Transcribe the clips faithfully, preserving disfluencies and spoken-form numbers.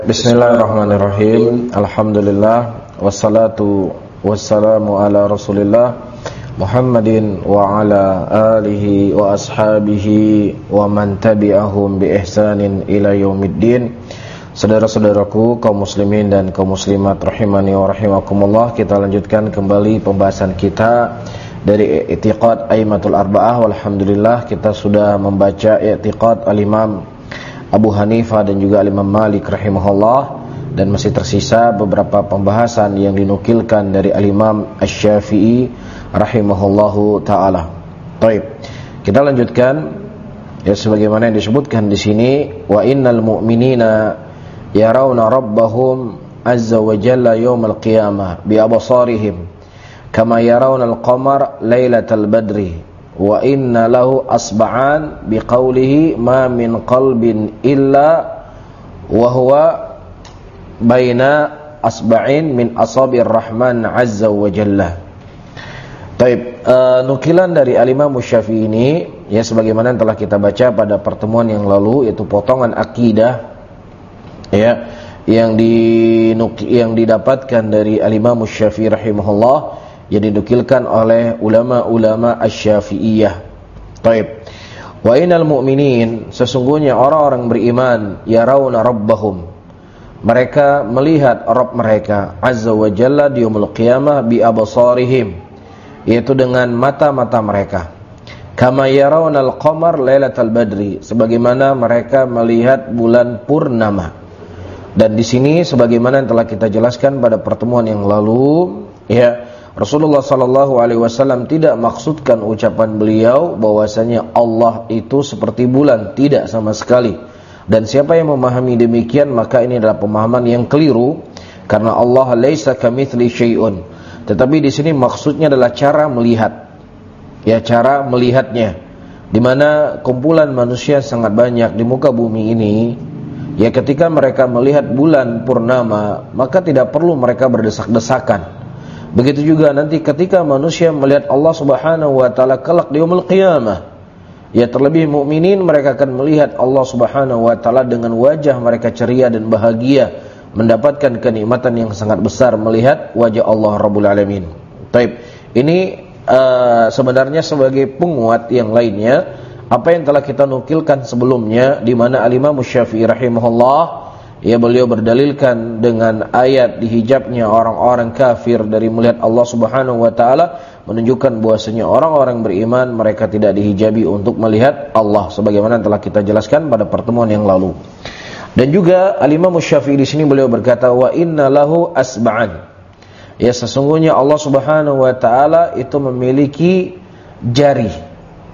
Bismillahirrahmanirrahim. Alhamdulillah wassalatu wassalamu ala Rasulillah Muhammadin wa ala alihi wa ashabihi wa man tabi'ahum bi ihsanin ila yaumiddin. Saudara-saudaraku kaum muslimin dan kaum muslimat rahimani wa rahimakumullah, kita lanjutkan kembali pembahasan kita dari i'tiqad aimatul arba'ah. Walhamdulillah kita sudah membaca i'tiqad al-Imam Abu Hanifah dan juga Imam Malik rahimahullah, dan masih tersisa beberapa pembahasan yang dinukilkan dari Al-Imam Asy-Syafi'i rahimahullahu taala. Baik, kita lanjutkan ya, sebagaimana yang disebutkan di sini, wa innal mu'minina yarawna rabbahum azza wa jalla yaumal qiyamah bi absarihim kama yarawna al-qamar lailatal badri wa inna lahu asba'an biqaulihi ma min qalbin illa wa huwa baina asba'in min asabir rahman azza wa jalla. Taib, uh, nukilan dari al-Imam Syafi'i ini ya, sebagaimana yang telah kita baca pada pertemuan yang lalu, yaitu potongan akidah ya yang di yang didapatkan dari al-Imam Syafi'i rahimahullah, yang dinukilkan oleh ulama-ulama Asy-Syafi'iyah. Taib. Wa innal mu'minin, sesungguhnya orang-orang beriman, yarawna rabbahum, mereka melihat Rabb mereka azza wa jalla di yaumul qiyamah bi absarihim, yaitu dengan mata-mata mereka. Kama yarawna al-qamar lailatal badri, sebagaimana mereka melihat bulan purnama. Dan di sini sebagaimana yang telah kita jelaskan pada pertemuan yang lalu, ya, Rasulullah sallallahu alaihi wasallam tidak maksudkan ucapan beliau bahwasanya Allah itu seperti bulan, tidak sama sekali. Dan siapa yang memahami demikian, maka ini adalah pemahaman yang keliru, karena Allah laisa kamitsli syai'un. Tetapi di sini maksudnya adalah cara melihat. Ya, cara melihatnya. Di mana kumpulan manusia sangat banyak di muka bumi ini, ya, ketika mereka melihat bulan purnama, maka tidak perlu mereka berdesak-desakan. Begitu juga nanti ketika manusia melihat Allah Subhanahu wa taala kelak di yaumul qiyamah, ya, terlebih mukminin, mereka akan melihat Allah Subhanahu wa taala dengan wajah mereka ceria dan bahagia, mendapatkan kenikmatan yang sangat besar melihat wajah Allah Rabbul Alamin. Taib. Ini uh, sebenarnya sebagai penguat yang lainnya apa yang telah kita nukilkan sebelumnya, di mana Al-Imam Syafi'i rahimahullah, ya, beliau berdalilkan dengan ayat dihijabnya orang-orang kafir dari melihat Allah Subhanahu wa taala, menunjukkan bahwasanya orang-orang beriman mereka tidak dihijabi untuk melihat Allah, sebagaimana telah kita jelaskan pada pertemuan yang lalu. Dan juga Al-Imam Syafi'i di sini beliau berkata, wa inna lahu asba'an, ya, sesungguhnya Allah Subhanahu wa taala itu memiliki jari.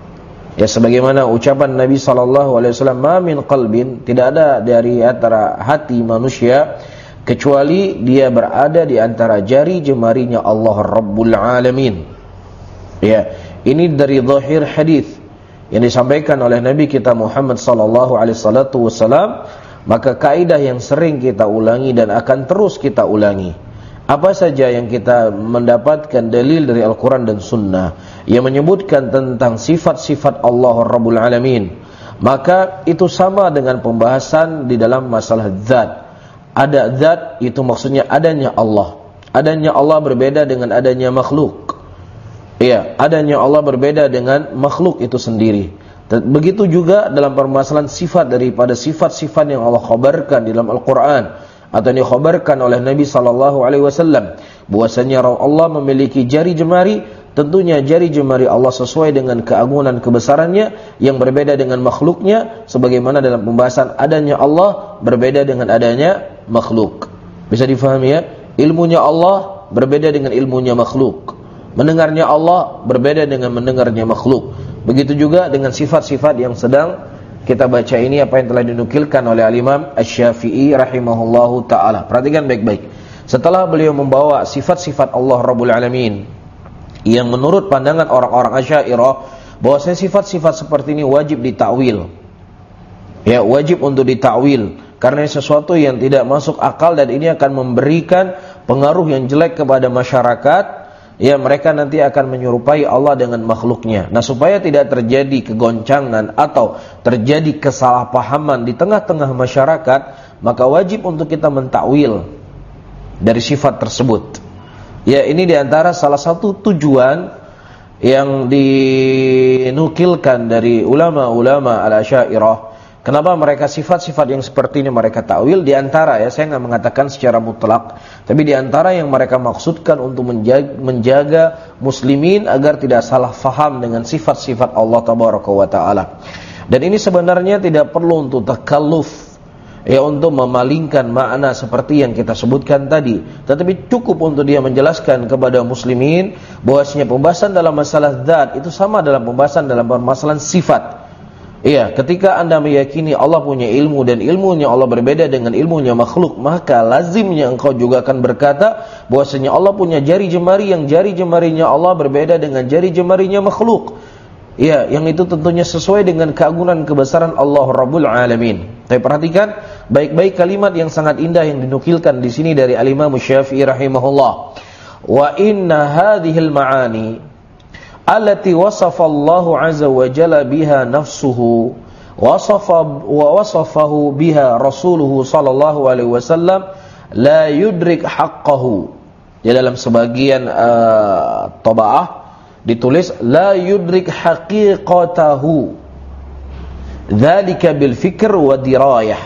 Ya, sebagaimana ucapan Nabi sallallahu alaihi wasallam, ma min qalbin, tidak ada dari antara hati manusia kecuali dia berada di antara jari jemarinya Allah Rabbul Alamin. Ya, ini dari zahir hadis yang disampaikan oleh Nabi kita Muhammad sallallahu alaihi wasallam, maka kaidah yang sering kita ulangi dan akan terus kita ulangi. Apa saja yang kita mendapatkan dalil dari Al-Quran dan Sunnah yang menyebutkan tentang sifat-sifat Allah Rabbul Alamin, maka itu sama dengan pembahasan di dalam masalah zat. Ada zat, itu maksudnya adanya Allah. Adanya Allah berbeda dengan adanya makhluk. Iya, adanya Allah berbeda dengan makhluk itu sendiri. Begitu juga dalam permasalahan sifat daripada sifat-sifat yang Allah khabarkan di dalam Al-Quran atau dikhabarkan oleh Nabi sallallahu alaihi wasallam, bahwasanya Allah memiliki jari jemari. Tentunya jari jemari Allah sesuai dengan keagungan kebesarannya yang berbeda dengan makhluknya, sebagaimana dalam pembahasan adanya Allah berbeda dengan adanya makhluk. Bisa difahami ya? Ilmunya Allah berbeda dengan ilmunya makhluk. Mendengarnya Allah berbeda dengan mendengarnya makhluk. Begitu juga dengan sifat-sifat yang sedang kita baca ini, apa yang telah dinukilkan oleh Al-Imam Asy-Syafi'i rahimahullahu ta'ala. Perhatikan baik-baik. Setelah beliau membawa sifat-sifat Allah Rabbul Alamin yang menurut pandangan orang-orang Asy'ariyah bahwasanya sifat-sifat seperti ini wajib ditakwil. Ya, wajib untuk ditakwil karena sesuatu yang tidak masuk akal, dan ini akan memberikan pengaruh yang jelek kepada masyarakat. ya mereka nanti akan menyerupai Allah dengan makhluknya. Nah, supaya tidak terjadi kegoncangan atau terjadi kesalahpahaman di tengah-tengah masyarakat, maka wajib untuk kita mentakwil dari sifat tersebut. Ya, ini diantara salah satu tujuan yang dinukilkan dari ulama-ulama al-Asy'ariyah. Kenapa mereka sifat-sifat yang seperti ini mereka takwil? Di antara, ya, saya nggak mengatakan secara mutlak, tapi di antara yang mereka maksudkan untuk menjaga, menjaga muslimin agar tidak salah faham dengan sifat-sifat Allah Tabaraka wa Ta'ala. Dan ini sebenarnya tidak perlu untuk takalluf, ya, untuk memalingkan makna seperti yang kita sebutkan tadi, tetapi cukup untuk dia menjelaskan kepada muslimin bahwasanya pembahasan dalam masalah zat itu sama dalam pembahasan dalam permasalahan sifat. Iya, ketika Anda meyakini Allah punya ilmu dan ilmunya Allah berbeda dengan ilmunya makhluk, maka lazimnya engkau juga akan berkata bahwasanya Allah punya jari jemari yang jari jemarinya Allah berbeda dengan jari jemarinya makhluk. Iya, yang itu tentunya sesuai dengan keagungan kebesaran Allah Rabbul Alamin. Tapi perhatikan baik-baik kalimat yang sangat indah yang dinukilkan di sini dari Al-Imam Syafi'i rahimahullah. Wa inna hadhil ma'ani allati wasafa Allahu azza wa jalla biha nafsuhu wasafa wa wasafahu biha rasuluhu sallallahu alaihi wasallam la yudrik haqqahu. Ya, dalam sebagian uh, tabaah ditulis la yudrik haqiqatahu dzalika bil fikr wa dirayah.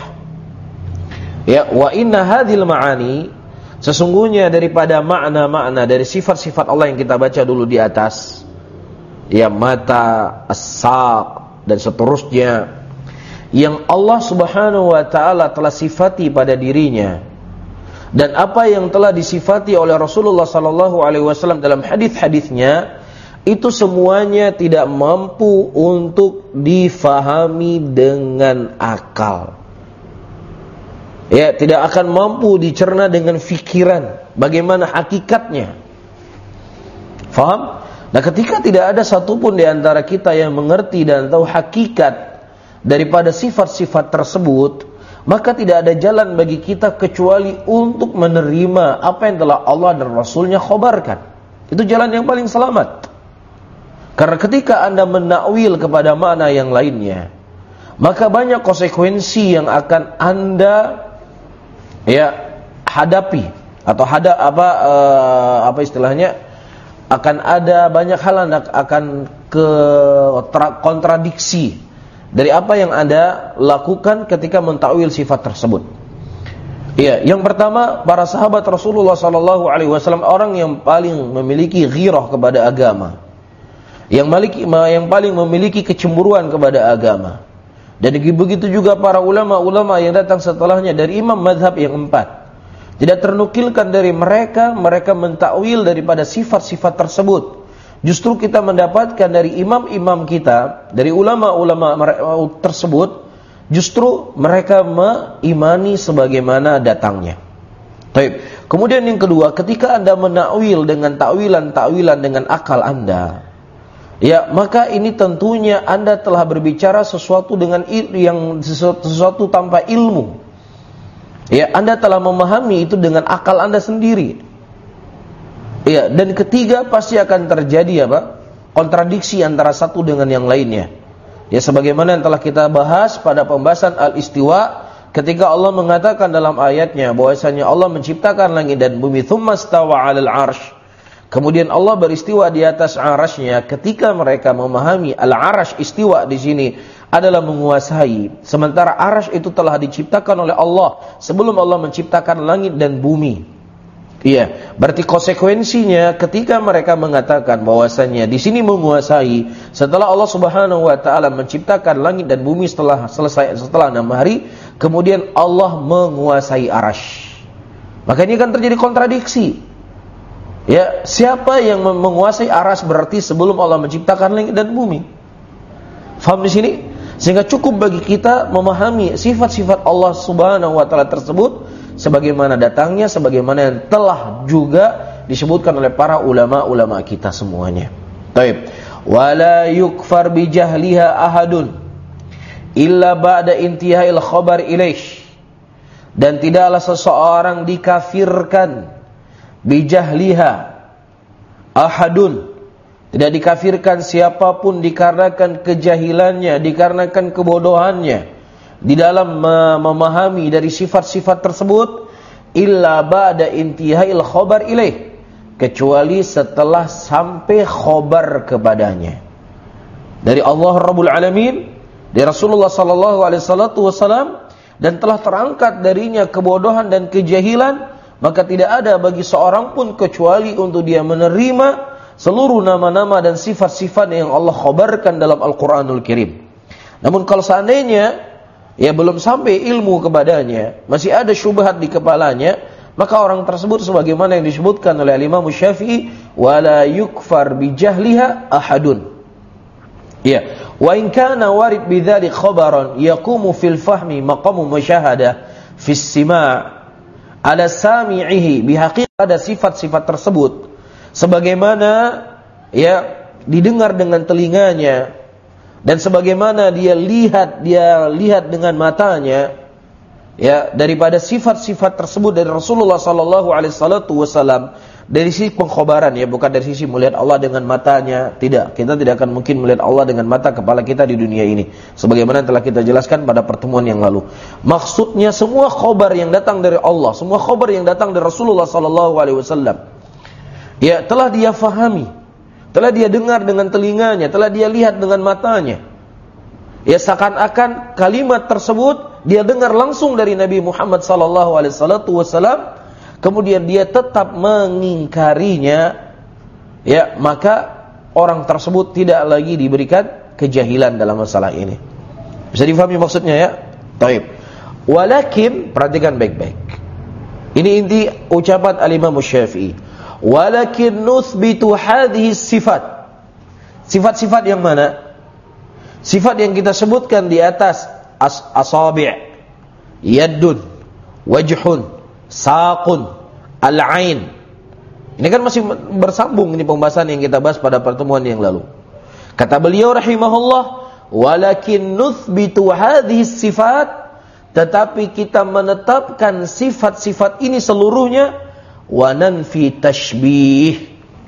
Ya, wa inna hadhil ma'ani, sesungguhnya daripada makna-makna dari sifat-sifat Allah yang kita baca dulu di atas, ya, mata, as-saq dan seterusnya, yang Allah Subhanahu wa Ta'ala telah sifati pada dirinya, dan apa yang telah disifati oleh Rasulullah sallallahu alaihi wasallam dalam hadis-hadisnya, itu semuanya tidak mampu untuk difahami dengan akal. Ya, tidak akan mampu dicerna dengan fikiran bagaimana hakikatnya. Faham? Nah, ketika tidak ada satupun di antara kita yang mengerti dan tahu hakikat daripada sifat-sifat tersebut, maka tidak ada jalan bagi kita kecuali untuk menerima apa yang telah Allah dan Rasulnya khabarkan. Itu jalan yang paling selamat. Karena ketika Anda menakwil kepada makna yang lainnya, maka banyak konsekuensi yang akan Anda, ya, hadapi atau hadap apa uh, apa istilahnya, akan ada banyak hal yang akan ke kontradiksi dari apa yang Anda lakukan ketika mentakwil sifat tersebut. Iya, yang pertama, para sahabat Rasulullah sallallahu alaihi wasallam orang yang paling memiliki ghirah kepada agama, yang memiliki yang paling memiliki kecemburuan kepada agama. Dan begitu juga para ulama-ulama yang datang setelahnya dari imam mazhab yang empat. Tidak ternukilkan dari mereka, mereka mentakwil daripada sifat-sifat tersebut. Justru kita mendapatkan dari imam-imam kita, dari ulama-ulama tersebut, justru mereka mengimani sebagaimana datangnya. Baik. Kemudian yang kedua, ketika Anda menakwil dengan takwilan-takwilan dengan akal Anda, ya, maka ini tentunya Anda telah berbicara sesuatu dengan il- yang sesuatu, sesuatu tanpa ilmu. Ya, Anda telah memahami itu dengan akal Anda sendiri. Ya, dan ketiga pasti akan terjadi apa? Kontradiksi antara satu dengan yang lainnya. Ya, sebagaimana yang telah kita bahas pada pembahasan al-istiwa, ketika Allah mengatakan dalam ayatnya bahwasanya Allah menciptakan langit dan bumi, tsumma stawa 'alal 'arsy. Kemudian Allah beristiwa di atas arasy-Nya. Ketika mereka memahami al-'arsy, istiwa di sini adalah menguasai, sementara arasy itu telah diciptakan oleh Allah sebelum Allah menciptakan langit dan bumi. Iya, berarti konsekuensinya ketika mereka mengatakan bahwasanya di sini menguasai setelah Allah Subhanahu wa taala menciptakan langit dan bumi setelah selesai setelah enam hari, kemudian Allah menguasai arasy. Maka ini akan terjadi kontradiksi. Ya, siapa yang menguasai arasy berarti sebelum Allah menciptakan langit dan bumi. Faham di sini? Sehingga cukup bagi kita memahami sifat-sifat Allah Subhanahu wa taala tersebut sebagaimana datangnya, sebagaimana yang telah juga disebutkan oleh para ulama-ulama kita semuanya. Baik. Wala yukfar bi jahliha ahadun illa ba'da intihail khabar ilaih. Dan tidaklah seseorang dikafirkan bijahliha, ahadun. Tidak dikafirkan siapapun dikarenakan kejahilannya, dikarenakan kebodohannya di dalam memahami dari sifat-sifat tersebut, illa ba'da intihail khabar ilaih, kecuali setelah sampai khabar kepadanya dari Allah Rabbul Alamin, dari Rasulullah sallallahu alaihi wasallam, dan telah terangkat darinya kebodohan dan kejahilan, maka tidak ada bagi seorang pun kecuali untuk dia menerima seluruh nama-nama dan sifat-sifat yang Allah khabarkan dalam Al-Quranul Karim. Namun kalau seandainya ya belum sampai ilmu kepadanya, masih ada syubhat di kepalanya, maka orang tersebut sebagaimana yang disebutkan oleh Imam Syafi'i, wala yukfar bijahliha ahadun. Ya, wa in kana warid bidzalik khabaran yaqumu fil fahmi maqamu musyahadah fis sima' ala sami'ihi, bihaqiqat ada sifat-sifat tersebut sebagaimana ya didengar dengan telinganya dan sebagaimana dia lihat dia lihat dengan matanya, ya, daripada sifat-sifat tersebut dari Rasulullah sallallahu alaihi wasallam, dari sisi pengkhabaran, ya, bukan dari sisi melihat Allah dengan matanya. Tidak, kita tidak akan mungkin melihat Allah dengan mata kepala kita di dunia ini, sebagaimana telah kita jelaskan pada pertemuan yang lalu. Maksudnya semua khabar yang datang dari Allah, semua khabar yang datang dari Rasulullah sallallahu alaihi wasallam, ya, telah dia fahami, telah dia dengar dengan telinganya, telah dia lihat dengan matanya. Ya, seakan-akan kalimat tersebut dia dengar langsung dari Nabi Muhammad sallallahu alaihi wasallam, kemudian dia tetap mengingkarinya, ya, maka orang tersebut tidak lagi diberikan kejahilan dalam masalah ini. Bisa difahami maksudnya, ya? Taib. Walakin, perhatikan baik-baik. Ini inti ucapan Al-Imam Syafi'i. Walakin nuthbitu hadhihi sifat. Sifat-sifat yang mana? Sifat yang kita sebutkan di atas, as asabi', yaddun, wajhun, saqun, al-ain. Ini kan masih bersambung ini pembahasan yang kita bahas pada pertemuan yang lalu. Kata beliau rahimahullah, walakin nuthbitu hadhihi sifat, tetapi kita menetapkan sifat-sifat ini seluruhnya, wa nanfi tashbih,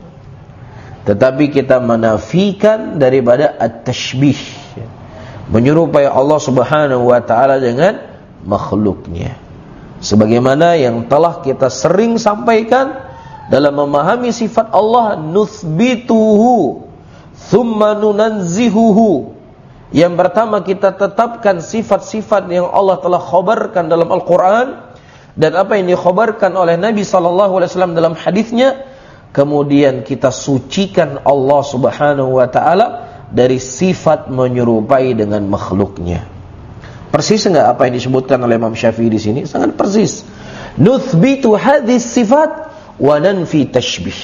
tetapi kita menafikan daripada at-tashbih, menyerupai Allah Subhanahu wa taala dengan makhluknya, sebagaimana yang telah kita sering sampaikan dalam memahami sifat Allah, nuthbituhu thumma nunazzihuhu. Yang pertama kita tetapkan sifat-sifat yang Allah telah khabarkan dalam Al-Quran dan apa yang dikhabarkan oleh Nabi sallallahu alaihi wasallam dalam hadisnya, kemudian kita sucikan Allah Subhanahu wa taala dari sifat menyerupai dengan makhluknya. Persis enggak apa yang disebutkan oleh Imam Syafi'i di sini? Sangat persis. Nuthbitu hadhis sifat wa nanfi tashbih.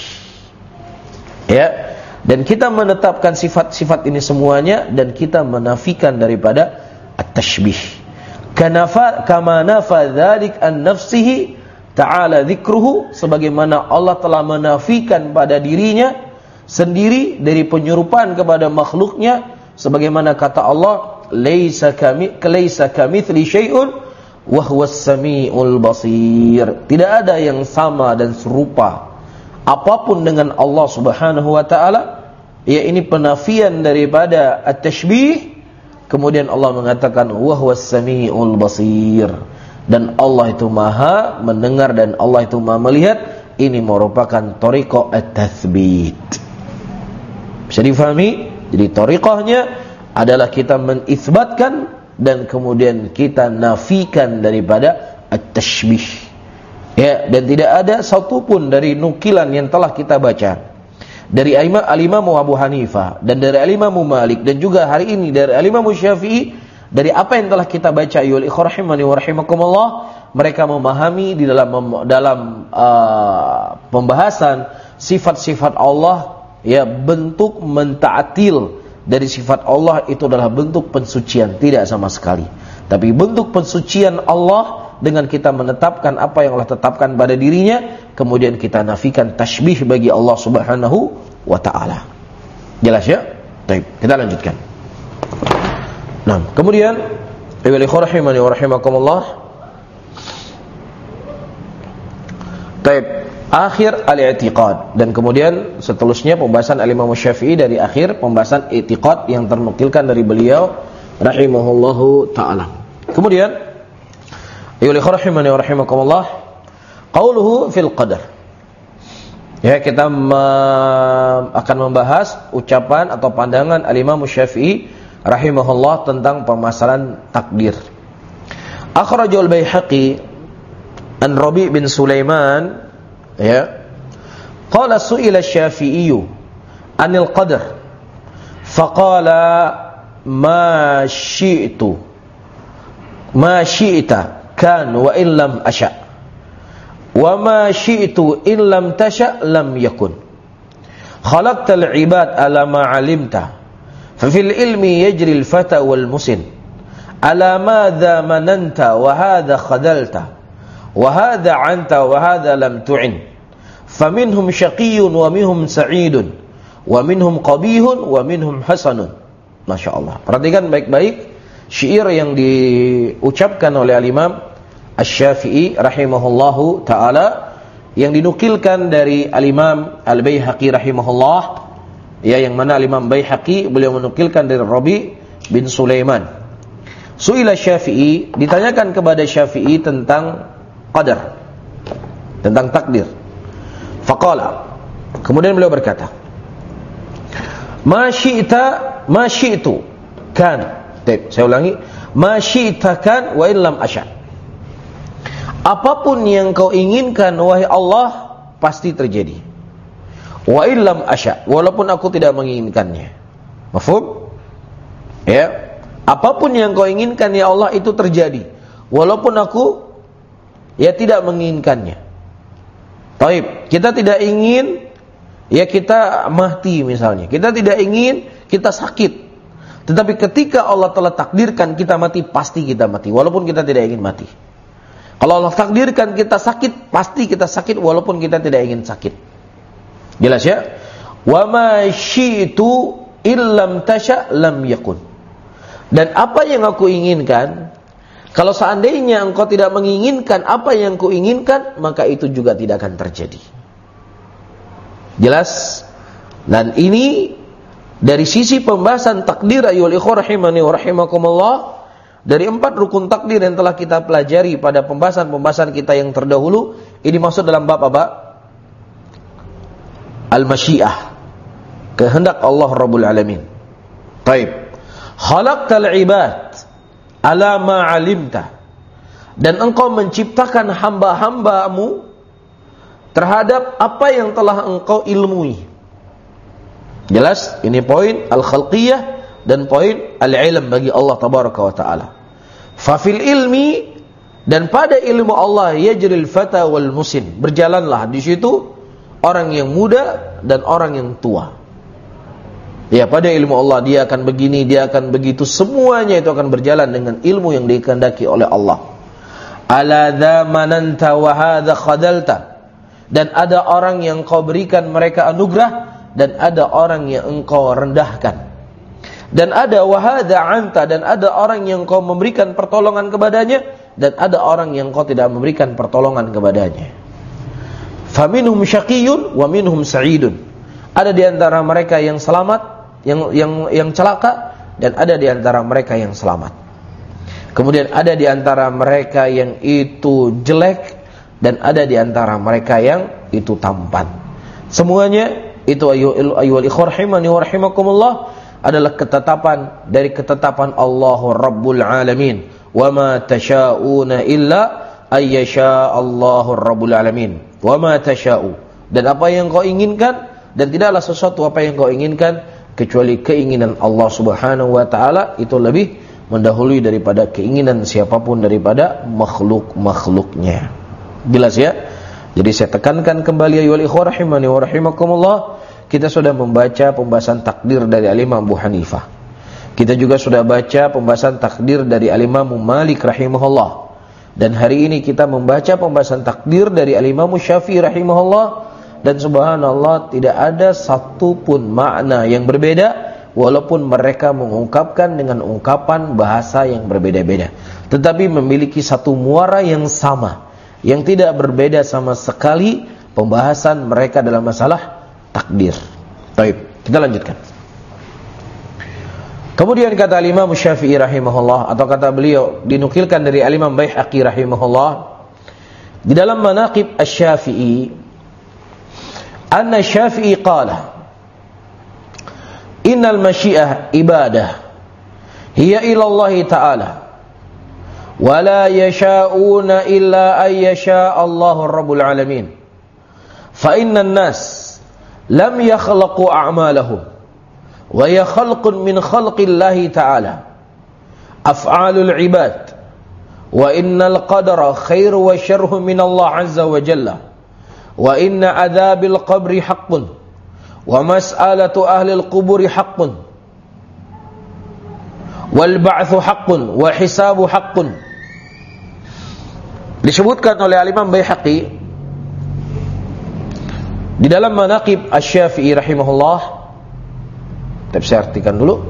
Ya, dan kita menetapkan sifat-sifat ini semuanya dan kita menafikan daripada at-tashbih. Kanafa kama nafa dzalik an nafsihi ta'ala dzikruhu, sebagaimana Allah telah menafikan pada dirinya sendiri dari penyerupaan kepada makhluknya, sebagaimana kata Allah, laisa kami laisa kamitsli syai'un wa huwas samiul basir. Tidak ada yang sama dan serupa apapun dengan Allah Subhanahu wa taala. Ya, ini penafian daripada at-tashbih. Kemudian Allah mengatakan wa huwas samiul basir, dan Allah itu maha mendengar dan Allah itu maha melihat. Ini merupakan thariqah at-tatsbit. Bisa difahami? Jadi thariqahnya adalah kita menitsbatkan dan kemudian kita nafikan daripada at-tashbih. Ya, dan tidak ada satupun dari nukilan yang telah kita baca dari Al-Imam Abu Hanifah dan dari Al-Imam Malik dan juga hari ini dari Al-Imam Syafi'i, dari apa yang telah kita baca, ayyuhal ikhwah rahimani wa rahimakumullah, mereka memahami di dalam dalam uh, pembahasan sifat-sifat Allah, ya, bentuk menta'atil dari sifat Allah itu adalah bentuk pensucian, tidak sama sekali. Tapi bentuk pensucian Allah dengan kita menetapkan apa yang Allah tetapkan pada dirinya, kemudian kita nafikan tashbih bagi Allah Subhanahu wa ta'ala. Jelas, ya? Baik, kita lanjutkan. Nah, kemudian ayyuhal ikhwah rahimani wa rahimakumullah. Baik, akhir al-i'tiqad, dan kemudian seterusnya pembahasan al-Imam Syafi'i dari akhir pembahasan i'tiqad yang ternukilkan dari beliau rahimahullahu taala. Kemudian ayyuhal rahimani wa rahimakumullah, qauluhu fil qadar. Ya, kita ma- akan membahas ucapan atau pandangan al-Imam Syafi'i rahimahullah tentang permasalahan takdir. Akhrajul Baihaqi an Rabi' bin Sulaiman, ya, qala su'ila Syafi'i anil qadar faqala ma syi'tu ma syi'ta kan wa in lam asya wa ma syi'tu in lam tasya lam yakun khalaqtal ibad ala ma 'alimta fa fil ilmi yajri al fata wal musin ala madza mananta wa hadha khadalta wa hadha anta wa hadha lam tu'in faminhum syaqiyyun wa minhum sa'idun wa minhum qabihun wa minhum hasanun. Masya Allah. Perhatikan baik-baik syair yang diucapkan oleh al-Imam Asy-Syafi'i rahimahullahu ta'ala, yang dinukilkan dari al-Imam Al-Baihaqi rahimahullah, ya, yang mana al-Imam Baihaqi beliau menukilkan dari Rabi' bin Sulaiman. Su'ila Syafi'i, ditanyakan kepada Syafi'i tentang qadar, tentang takdir. Faqala, kemudian beliau berkata, ma syi'ta ma syi'tu kan. Baik, saya ulangi, ma syi'ta kan wa illam asya. Apapun yang kau inginkan wahai Allah pasti terjadi. Wa illam asya, walaupun aku tidak menginginkannya. Mafhum? Ya, apapun yang kau inginkan ya Allah itu terjadi, walaupun aku ya tidak menginginkannya. Taib, kita tidak ingin ya kita mati misalnya. Kita tidak ingin kita sakit. Tetapi ketika Allah telah takdirkan kita mati, pasti kita mati walaupun kita tidak ingin mati. Kalau Allah takdirkan kita sakit, pasti kita sakit walaupun kita tidak ingin sakit. Jelas ya? Wa ma syi'tu illam tasya lam yakun. Dan apa yang aku inginkan, kalau seandainya engkau tidak menginginkan apa yang ku inginkan, maka itu juga tidak akan terjadi. Jelas? Dan ini dari sisi pembahasan takdir ayyuhal ikhwah rahimani wa rahimakumullah, dari empat rukun takdir yang telah kita pelajari pada pembahasan-pembahasan kita yang terdahulu, ini masuk dalam bab apa? Al-masyiah, kehendak Allah Rabbul Alamin. Taib. Khalaqtal ibad ala ma 'alimta, dan engkau menciptakan hamba-hambamu terhadap apa yang telah engkau ilmui. Jelas, ini poin al-khalqiyah dan poin al-ilm bagi Allah tabaraka wa taala. Fa fil ilmi, dan pada ilmu Allah, yajril fata wal musin, berjalanlah di situ orang yang muda dan orang yang tua. Ya, pada ilmu Allah dia akan begini, dia akan begitu, semuanya itu akan berjalan dengan ilmu yang dikehendaki oleh Allah. Ala dza mananta wa hadza khadalta, dan ada orang yang kau berikan mereka anugerah, dan ada orang yang engkau rendahkan. Dan ada wa hadza anta, dan ada orang yang kau memberikan pertolongan kepadanya, dan ada orang yang kau tidak memberikan pertolongan kepadanya. Faminhum syaqiyyun wa minhum sa'idun. Ada di antara mereka yang selamat, yang yang yang celaka, dan ada di antara mereka yang selamat. Kemudian ada di antara mereka yang itu jelek, dan ada di antara mereka yang itu tampan. Semuanya itu ayyuhal ikhwah rahimani wa rahimakumullah adalah ketetapan dari ketetapan Allah Rabbul Alamin. Wa ma tasyauna illa ayyasha Allahu Rabbul Alamin. Wa ma tasya'u, dan apa yang kau inginkan, dan tidaklah sesuatu apa yang kau inginkan kecuali keinginan Allah Subhanahu wa taala itu lebih mendahului daripada keinginan siapapun daripada makhluk-makhluknya. Jelas ya? Jadi saya tekankan kembali ayyuhal ikhwah rahimani wa rahimakumullah, kita sudah membaca pembahasan takdir dari Al-Imam Abu Hanifah. Kita juga sudah baca pembahasan takdir dari Al-Imam Malik rahimahullah. Dan hari ini kita membaca pembahasan takdir dari Al-Imam Syafi'i rahimahullah. Dan subhanallah, tidak ada satu pun makna yang berbeda, walaupun mereka mengungkapkan dengan ungkapan bahasa yang berbeda-beda, tetapi memiliki satu muara yang sama, yang tidak berbeda sama sekali pembahasan mereka dalam masalah takdir. Baik, kita lanjutkan. Kemudian kata Imam Syafi'i rahimahullah, atau kata beliau dinukilkan dari Imam Baihaqi rahimahullah, di dalam Manaqib Asy-Syafi'i, anna Syafi'i qala, innal masyiah ibadah hiya ila Allah ta'ala wa la yasha'una illa an yasha' Allahu Rabbul alamin. Fa innan nas lam yakhlaqu a'malahum wa ya khalqun min khalqillahi ta'ala af'alul ibad wa innal qadara khairu wa syarru min Allah azza wa jalla wa inna adzabil qabri haqqun wa mas'alatu ahli al-quburi haqqun wal ba'tsu haqqun wa hisabu haqqun. Disebutkan oleh Imam Baihaqi di dalam Manaqib Asy-Syafi'i rahimahullah, tapi saya artikan dulu,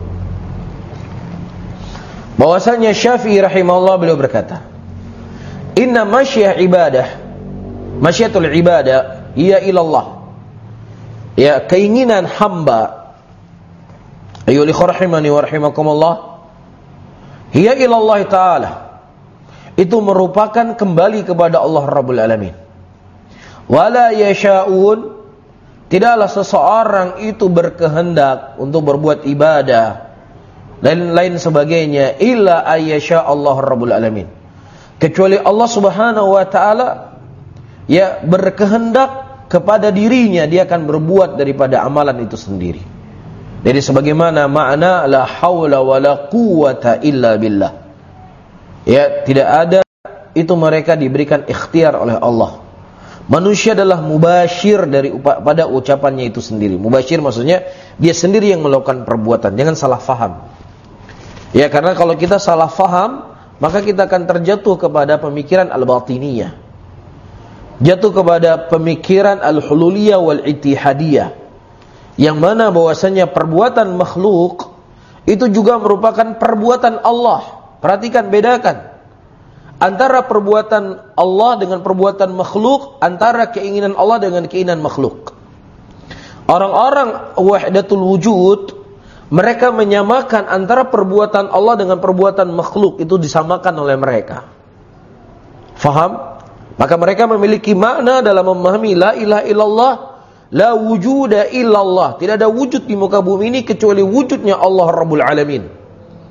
bahwasanya Syafi'i rahimahullah beliau berkata, inna masyiah ibadah, masyiatul ibadah hiya ilallah, ya keinginan hamba, ayo li rahimani wa rahimakumullah, hiya ilallah ta'ala, itu merupakan kembali kepada Allah Rabbul Alamin. Wala yasha'un, tidaklah seseorang itu berkehendak untuk berbuat ibadah dan lain sebagainya illa ayyasha Allah Rabbul Alamin, kecuali Allah Subhanahu wa taala ya berkehendak kepada dirinya dia akan berbuat daripada amalan itu sendiri. Jadi sebagaimana makna la haula wala quwata illa billah, ya tidak ada itu mereka diberikan ikhtiar oleh Allah. Manusia adalah mubashir dari pada ucapannya itu sendiri. Mubashir maksudnya dia sendiri yang melakukan perbuatan. Jangan salah faham. Ya, karena kalau kita salah faham, maka kita akan terjatuh kepada pemikiran al-batiniyah, jatuh kepada pemikiran al-hululiyah wal-ittihadiyah, yang mana bahwasanya perbuatan makhluk itu juga merupakan perbuatan Allah. Perhatikan, bedakan antara perbuatan Allah dengan perbuatan makhluk, antara keinginan Allah dengan keinginan makhluk. Orang-orang wahdatul wujud, mereka menyamakan antara perbuatan Allah dengan perbuatan makhluk, itu disamakan oleh mereka. Faham? Maka mereka memiliki makna dalam memahami la ilaha illallah, la wujuda illallah. Tidak ada wujud di muka bumi ini kecuali wujudnya Allah Rabbul Alamin.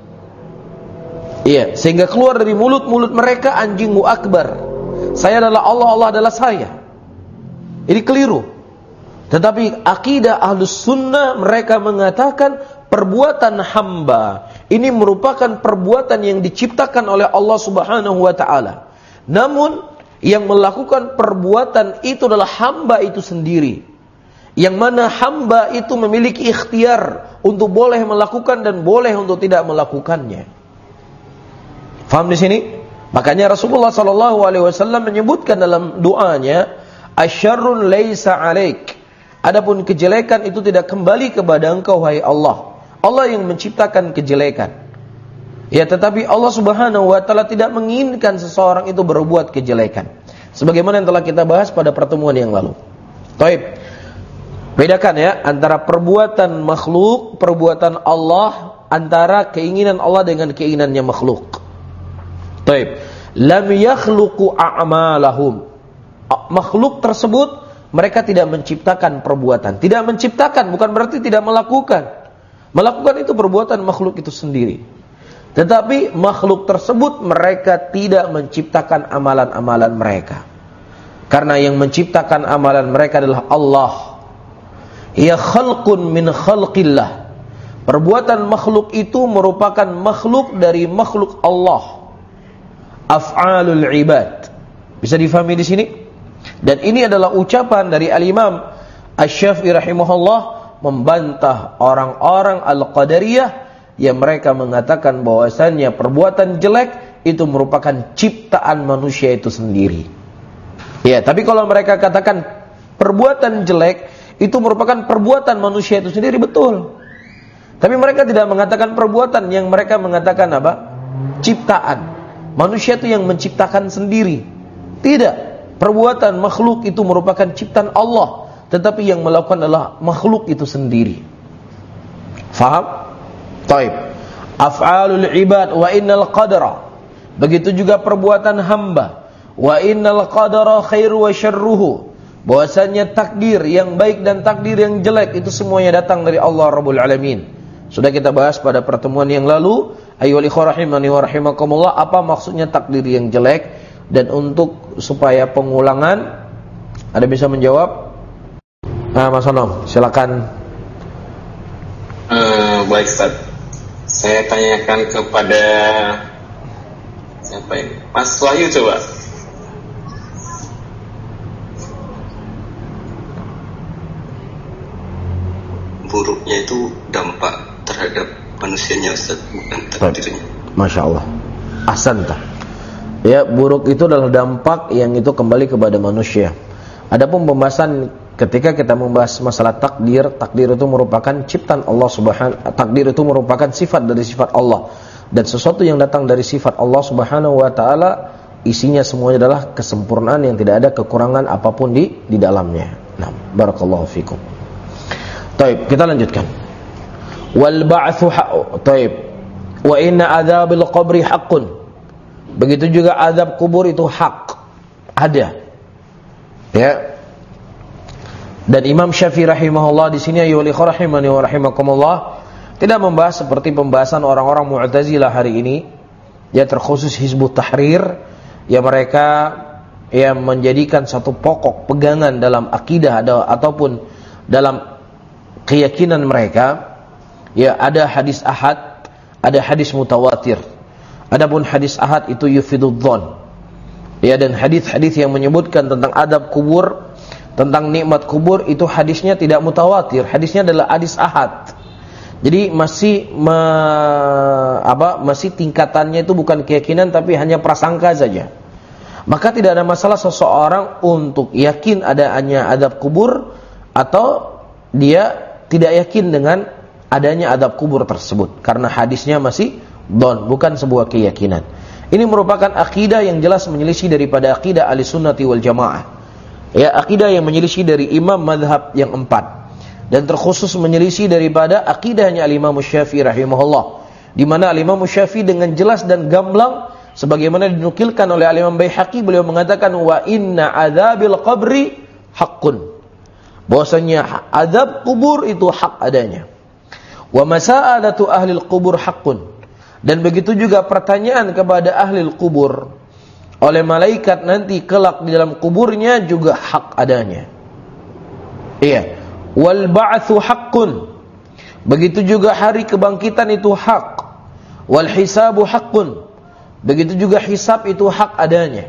Iya, sehingga keluar dari mulut-mulut mereka anjingmu akbar, saya adalah Allah, Allah adalah saya. Ini keliru. Tetapi akidah Ahlus Sunnah, mereka mengatakan perbuatan hamba ini merupakan perbuatan yang diciptakan oleh Allah Subhanahu wa taala. Namun yang melakukan perbuatan itu adalah hamba itu sendiri, yang mana hamba itu memiliki ikhtiar untuk boleh melakukan dan boleh untuk tidak melakukannya. Faham di sini? Makanya Rasulullah sallallahu alaihi wasallam menyebutkan dalam doanya, asyarrun laisa alaik, adapun kejelekan itu tidak kembali kepada engkau wahai Allah. Allah yang menciptakan kejelekan. Ya, tetapi Allah Subhanahu wa taala tidak menginginkan seseorang itu berbuat kejelekan. Sebagaimana yang telah kita bahas pada pertemuan yang lalu. Baik. Bedakan ya antara perbuatan makhluk, perbuatan Allah, antara keinginan Allah dengan keinginannya makhluk. Baik. Lam yakhluqu a'malahum. Makhluk tersebut mereka tidak menciptakan perbuatan. Tidak menciptakan bukan berarti tidak melakukan. Melakukan itu perbuatan makhluk itu sendiri. Tetapi makhluk tersebut mereka tidak menciptakan amalan-amalan mereka. Karena yang menciptakan amalan mereka adalah Allah. Ya khalqun min khalqillah. Perbuatan makhluk itu merupakan makhluk dari makhluk Allah. Af'alul ibad. Bisa difahami di sini? Dan ini adalah ucapan dari Al-Imam Asy-Syafi'i rahimahullah membantah orang-orang Al-Qadariyah yang mereka mengatakan bahwasannya perbuatan jelek itu merupakan ciptaan manusia itu sendiri. Ya, tapi kalau mereka katakan perbuatan jelek itu merupakan perbuatan manusia itu sendiri, betul. Tapi mereka tidak mengatakan perbuatan, yang mereka mengatakan apa? Ciptaan. Manusia itu yang menciptakan sendiri. Tidak. perbuatan makhluk itu merupakan ciptaan Allah, tetapi yang melakukan adalah makhluk itu sendiri. Faham? Taib. Af'alul ibad wa innal qadara. Begitu juga perbuatan hamba. Wa innal qadara khairu wa syarruhu. Bahwasanya takdir yang baik dan takdir yang jelek itu semuanya datang dari Allah Rabbul Alamin. Sudah kita bahas pada pertemuan yang lalu. Ayyuhal ikhwah rahimani wa rahimakumullah, apa maksudnya takdir yang jelek? Dan untuk supaya pengulangan, ada bisa menjawab? Nah, Mas Onom, silakan. Uh, baik Ustaz, saya tanyakan kepada siapa ini? Mas Wahyu coba. Buruknya itu dampak terhadap manusianya Ustaz, bukan takdirnya. Masya Allah. Ahsanta. Ya, buruk itu adalah dampak yang itu kembali kepada manusia. Adapun pembahasan ketika kita membahas masalah takdir, takdir itu merupakan ciptaan Allah Subhanahu, takdir itu merupakan sifat dari sifat Allah, dan sesuatu yang datang dari sifat Allah Subhanahu wa taala isinya semuanya adalah kesempurnaan yang tidak ada kekurangan apapun di di dalamnya. Nah, barakallahu fikum. Baik, kita lanjutkan. Wal ba'tsu haqq. Baik. Wa inna adzabil qabri haqqun. Begitu juga azab kubur itu hak, ada. Ya. Dan Imam Syafi'i rahimahullah di sini ayyuhal ikhwah rahimani wa rahimakumullah tidak membahas seperti pembahasan orang-orang Mu'tazilah hari ini, ya, terkhusus Hizbut Tahrir, ya, mereka yang menjadikan satu pokok pegangan dalam akidah ada, ataupun dalam keyakinan mereka, ya, ada hadis ahad, ada hadis mutawatir. Adapun hadis ahad itu yufidudzon, ya, dan hadis-hadis yang menyebutkan tentang adab kubur, tentang nikmat kubur, itu hadisnya tidak mutawatir, hadisnya adalah hadis ahad. Jadi masih me, apa, masih tingkatannya itu bukan keyakinan tapi hanya prasangka saja. Maka tidak ada masalah seseorang untuk yakin adanya adab kubur atau dia tidak yakin dengan adanya adab kubur tersebut, karena hadisnya masih don, bukan sebuah keyakinan. Ini merupakan akidah yang jelas menyelisih daripada akidah Ahlussunnati wal Jamaah. Ya, akidah yang menyelisih dari imam mazhab yang empat, dan terkhusus menyelisih daripada akidahnya Al-Imam Syafi'i rahimahullah, di mana Al-Imam Syafi'i dengan jelas dan gamblang sebagaimana dinukilkan oleh Al-Imam Baihaqi, beliau mengatakan wa inna adzabil qabri haqqun. Bahwasanya azab kubur itu hak adanya. Wa masa'alatu ahli al-qubur haqqun. Dan begitu juga pertanyaan kepada ahli kubur oleh malaikat nanti kelak di dalam kuburnya juga hak adanya. Iya. Wal ba'tsu haqqun. Begitu juga hari kebangkitan itu hak. Wal hisabu haqqun. Begitu juga hisab itu hak adanya.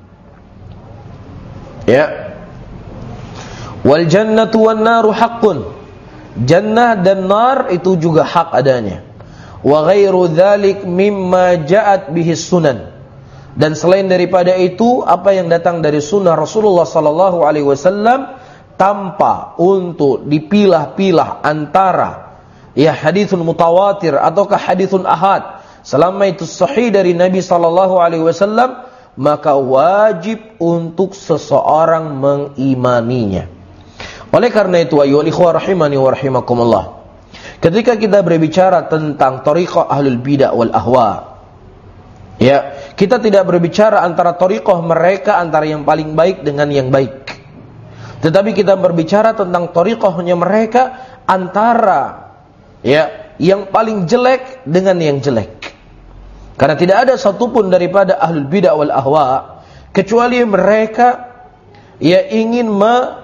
Ya. Wal jannatu wan naru haqqun. Jannah dan nar itu juga hak adanya. Wa ghairu dzalik mimma ja'at bihi sunan. Dan selain daripada itu, apa yang datang dari sunnah Rasulullah sallallahu alaihi wasallam tanpa untuk dipilah-pilah antara ya haditsun mutawatir ataukah haditsun ahad, selama itu sahih dari Nabi sallallahu alaihi wasallam, maka wajib untuk seseorang mengimaninya. Oleh karena itu, ayyuhal ikhwah rahimani wa rahimakumullah, ketika kita berbicara tentang thariqah ahlul bidah wal ahwa, ya, kita tidak berbicara antara thariqah mereka antara yang paling baik dengan yang baik, tetapi kita berbicara tentang thariqahnya mereka antara ya yang paling jelek dengan yang jelek. Karena tidak ada satupun daripada ahlul bidah wal ahwa kecuali mereka ya ingin me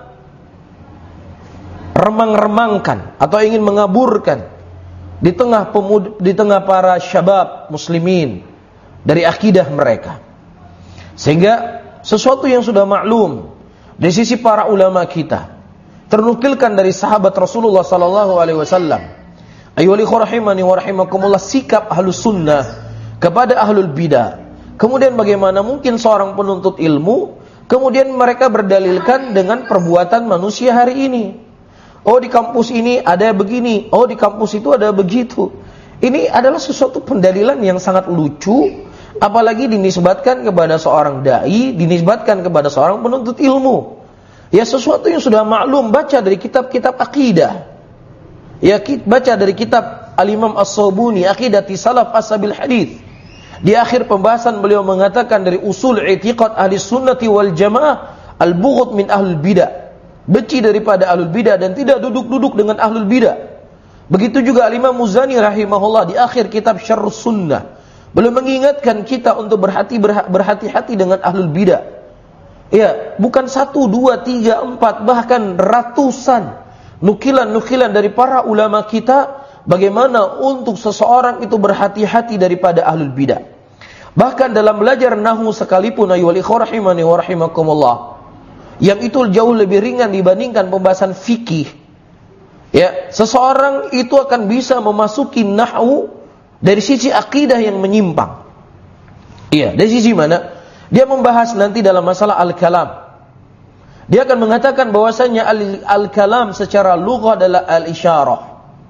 remang-remangkan atau ingin mengaburkan di tengah pemuda, di tengah para syabab muslimin dari akidah mereka. Sehingga sesuatu yang sudah maklum dari sisi para ulama kita, ternukilkan dari sahabat Rasulullah sallallahu alaihi wasallam, ayyuhal ikhwah rahimani wa rahimakumullah, sikap ahlus sunnah kepada ahlul bidah. Kemudian bagaimana mungkin seorang penuntut ilmu kemudian mereka berdalilkan dengan perbuatan manusia hari ini? Oh, di kampus ini ada begini, oh di kampus itu ada begitu. Ini adalah sesuatu pendalilan yang sangat lucu, Apalagi dinisbatkan kepada seorang dai, dinisbatkan kepada seorang penuntut ilmu. Ya sesuatu yang sudah maklum, baca dari kitab-kitab akidah. Ya baca dari kitab Al-Imam As-Sabuni, Aqidati Salaf Ashabil Hadis. Di akhir pembahasan beliau mengatakan dari usul i'tiqad ahli sunnati wal jamaah, al-bughd min ahlul bidah. Benci daripada ahlul bidah dan tidak duduk-duduk dengan ahlul bidah. Begitu juga Al-Imam Muzani rahimahullah di akhir kitab Syarhus Sunnah. Beliau mengingatkan kita untuk berhati berhati-hati dengan ahlul bidah. Ya, bukan satu, dua, tiga, empat, bahkan ratusan nukilan-nukilan dari para ulama kita bagaimana untuk seseorang itu berhati-hati daripada ahlul bidah. Bahkan dalam belajar nahwu sekalipun ayyuhal ikhwah rahimani wa rahimakumullah, yang itu jauh lebih ringan dibandingkan pembahasan fikih. Ya, seseorang itu akan bisa memasuki nahwu dari sisi akidah yang menyimpang. Iya, dari sisi mana? Dia membahas nanti dalam masalah al-kalam. Dia akan mengatakan bahwasanya al-kalam secara lughah adalah al-isyarah.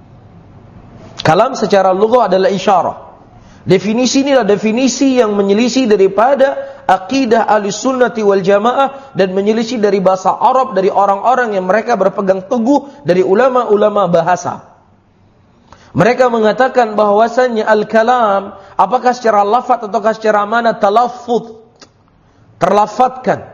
Kalam secara lughah adalah isyarah. Definisi ini adalah definisi yang menyelisih daripada akidah ahlussunnati wal jamaah dan menyelisih dari bahasa Arab dari orang-orang yang mereka berpegang teguh dari ulama-ulama bahasa. Mereka mengatakan bahwasannya al-kalam apakah secara lafaz ataukah secara mana talaffuz, terlafatkan.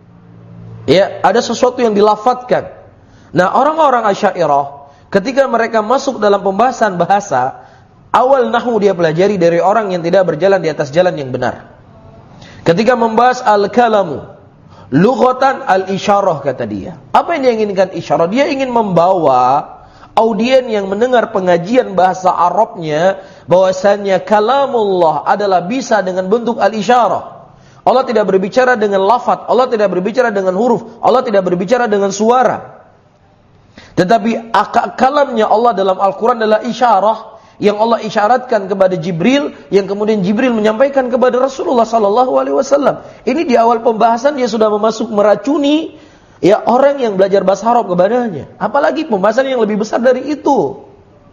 Ya, ada sesuatu yang dilafatkan. Nah, orang-orang Asy'ariyah ketika mereka masuk dalam pembahasan bahasa, awal nahwu dia pelajari dari orang yang tidak berjalan di atas jalan yang benar. Ketika membahas al-kalamu, lughatan al-isyarah kata dia. Apa yang dia inginkan isyarah? Dia ingin membawa audien yang mendengar pengajian bahasa Arabnya bahwasannya kalamullah adalah bisa dengan bentuk al-isyarah. Allah tidak berbicara dengan lafaz, Allah tidak berbicara dengan huruf, Allah tidak berbicara dengan suara. Tetapi kalamnya Allah dalam Al-Quran adalah isyarah yang Allah isyaratkan kepada Jibril, yang kemudian Jibril menyampaikan kepada Rasulullah sallallahu alaihi wasallam. Ini di awal pembahasan dia sudah memasuk meracuni ya orang yang belajar bahasa Arab kepadanya. Apalagi pembahasan yang lebih besar dari itu.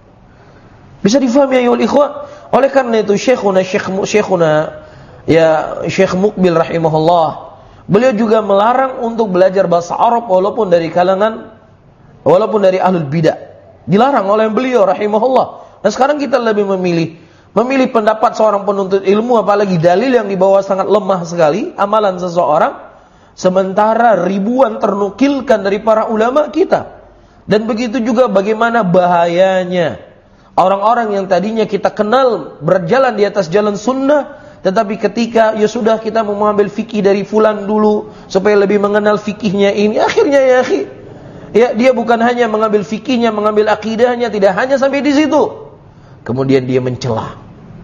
Bisa difahami ya ikhwan? Oleh karena itu Syekhuna Syekh Syekhuna ya Syekh Muqbil rahimahullah, beliau juga melarang untuk belajar bahasa Arab walaupun dari kalangan walaupun dari ahlul bidah. Dilarang oleh beliau rahimahullah. Nah sekarang kita lebih memilih memilih pendapat seorang penuntut ilmu, apalagi dalil yang dibawa sangat lemah sekali amalan seseorang, sementara ribuan ternukilkan dari para ulama kita. Dan begitu juga bagaimana bahayanya orang-orang yang tadinya kita kenal berjalan di atas jalan sunnah, tetapi ketika ya sudah kita mengambil fikih dari fulan dulu supaya lebih mengenal fikihnya ini, akhirnya ya akhi, ya dia bukan hanya mengambil fikihnya, mengambil akidahnya, tidak hanya sampai di situ. Kemudian dia mencela.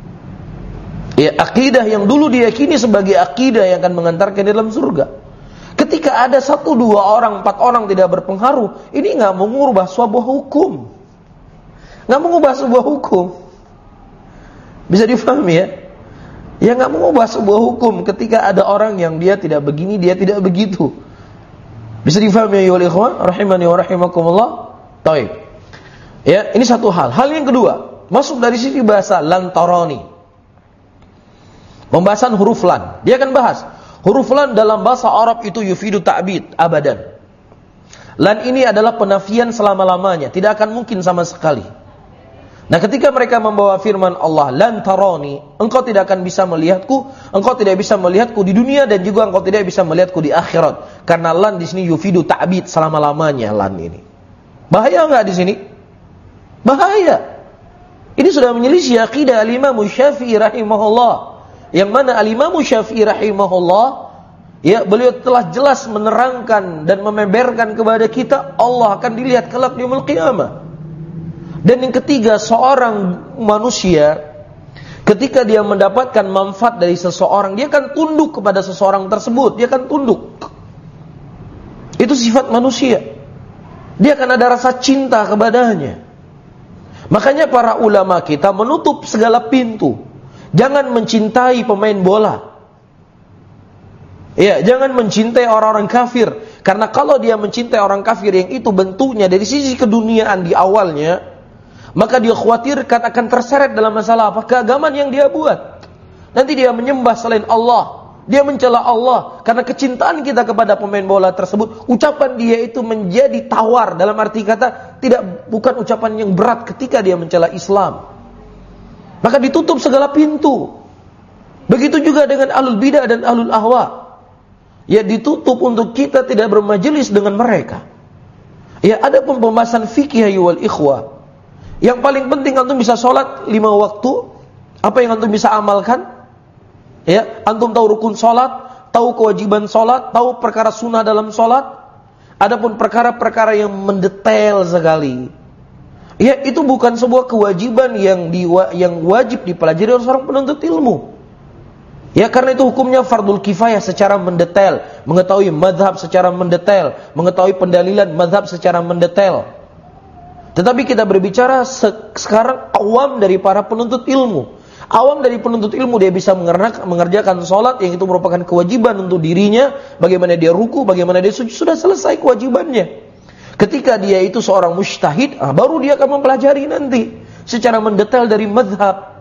Ya akidah yang dulu diyakini sebagai akidah yang akan mengantarkan dalam surga. Ketika ada satu, dua orang, empat orang tidak berpengaruh, ini nggak mengubah sebuah hukum, nggak mengubah sebuah hukum. Bisa difahami ya? Ya nggak mengubah sebuah hukum ketika ada orang yang dia tidak begini, dia tidak begitu. Bisa difahami ya ikhwan rahimani wa rahimakumullah. Taib. Ya, ini satu hal. Hal yang kedua, masuk dari sisi bahasa lan tarani. Pembahasan huruf lan. Dia akan bahas huruf lan dalam bahasa Arab itu yufidu ta'bid abadan. Lan ini adalah penafian selama-lamanya, tidak akan mungkin sama sekali. Nah, ketika mereka membawa firman Allah, lan tarani, engkau tidak akan bisa melihatku, engkau tidak bisa melihatku di dunia dan juga engkau tidak bisa melihatku di akhirat. Karena lan di sini yufidu ta'bid selama-lamanya lan ini. Bahaya enggak di sini? Bahaya. Ini sudah menyelisih akidah Al-Imam Syafi'i rahimahullah. Yang mana Al-Imam Syafi'i rahimahullah, ya beliau telah jelas menerangkan dan mememberkan kepada kita Allah akan dilihat kelak di yaumul qiyamah. Dan yang ketiga, seorang manusia ketika dia mendapatkan manfaat dari seseorang, dia akan tunduk kepada seseorang tersebut, dia akan tunduk. Itu sifat manusia. Dia akan ada rasa cinta kepadanya. Makanya para ulama kita menutup segala pintu. Jangan mencintai pemain bola. Ya, jangan mencintai orang-orang kafir. Karena kalau dia mencintai orang kafir yang itu bentuknya dari sisi keduniaan di awalnya, maka dia khawatirkan akan terseret dalam masalah apa? Keagamaan yang dia buat. Nanti dia menyembah selain Allah, dia mencela Allah karena kecintaan kita kepada pemain bola tersebut. Ucapan dia itu menjadi tawar, dalam arti kata tidak bukan ucapan yang berat ketika dia mencela Islam. Maka ditutup segala pintu. Begitu juga dengan ahlul bidah dan ahlul ahwa. Ya, ditutup untuk kita tidak bermajelis dengan mereka. Ya, ada pembahasan fikih wal ikhwah. Yang paling penting antum bisa sholat lima waktu. Apa yang antum bisa amalkan? Ya, antum tahu rukun sholat, tahu kewajiban sholat, tahu perkara sunnah dalam sholat. Adapun perkara-perkara yang mendetail sekali, ya itu bukan sebuah kewajiban yang di, yang wajib dipelajari oleh seorang penuntut ilmu. Ya, karena itu hukumnya fardul kifayah secara mendetail, mengetahui mazhab secara mendetail, mengetahui pendalilan mazhab secara mendetail. Tetapi kita berbicara se- sekarang awam dari para penuntut ilmu. Awam dari penuntut ilmu, dia bisa mengerjakan sholat yang itu merupakan kewajiban untuk dirinya. Bagaimana dia ruku, bagaimana dia sujud, sudah selesai kewajibannya. Ketika dia itu seorang mujtahid, ah, baru dia akan mempelajari nanti secara mendetail dari mazhab.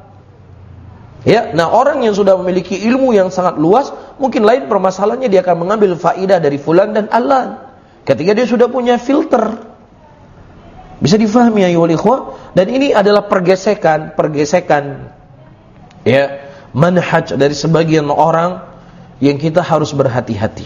Ya, nah orang yang sudah memiliki ilmu yang sangat luas, mungkin lain permasalahannya dia akan mengambil faidah dari fulan dan alan. Ketika dia sudah punya filter, bisa difahami ya ayyuhal ikhwah. Dan ini adalah pergesekan, pergesekan ya, manhaj dari sebagian orang yang kita harus berhati-hati.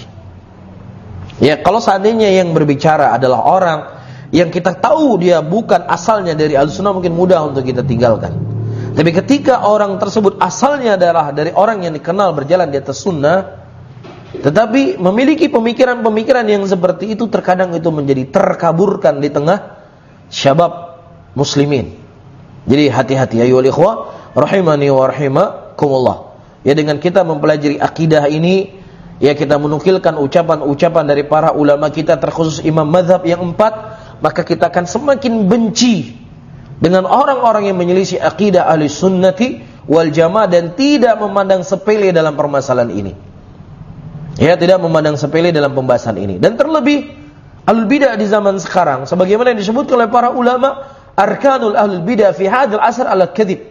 Ya, kalau seandainya yang berbicara adalah orang yang kita tahu dia bukan asalnya dari Ahlussunnah, mungkin mudah untuk kita tinggalkan. Tapi ketika orang tersebut asalnya adalah dari orang yang dikenal berjalan di atas sunnah, tetapi memiliki pemikiran-pemikiran yang seperti itu, terkadang itu menjadi terkaburkan di tengah syabab muslimin. Jadi hati-hati ayyuhal ikhwah rahimani wa rahimakumullah. Ya, dengan kita mempelajari akidah ini, ya kita menukilkan ucapan-ucapan dari para ulama kita, terkhusus imam mazhab yang empat, maka kita akan semakin benci dengan orang-orang yang menyelisih akidah ahli sunnati wal jamaah dan tidak memandang sepele dalam permasalahan ini. Ya, tidak memandang sepele dalam pembahasan ini. Dan terlebih ahlul bidah di zaman sekarang, sebagaimana yang disebutkan oleh para ulama, arkanul ahlul bidah fi hadzal asr ala kadhib.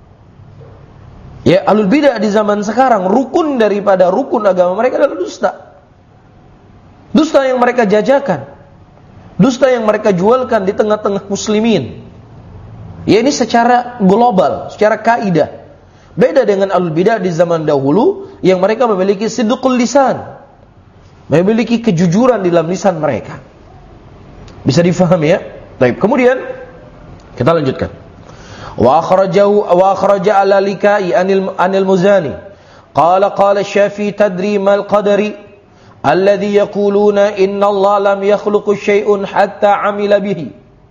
Ya, ahlul bidah di zaman sekarang, rukun daripada rukun agama mereka adalah dusta. Dusta yang mereka jajakan, dusta yang mereka jualkan di tengah-tengah muslimin. Ya, ini secara global, secara kaidah. Beda dengan ahlul bidah di zaman dahulu yang mereka memiliki sidqul lisan, memiliki kejujuran di dalam lisan mereka. Bisa difahami ya? Baik, kemudian kita lanjutkan. Wa akhrajahu wa akhraja al-Likai anil anil Muzani qala qala Syafi'i tadri mal qadari alladhi yaquluna inna Allah lam yakhluqu syai'un hatta amila bihi.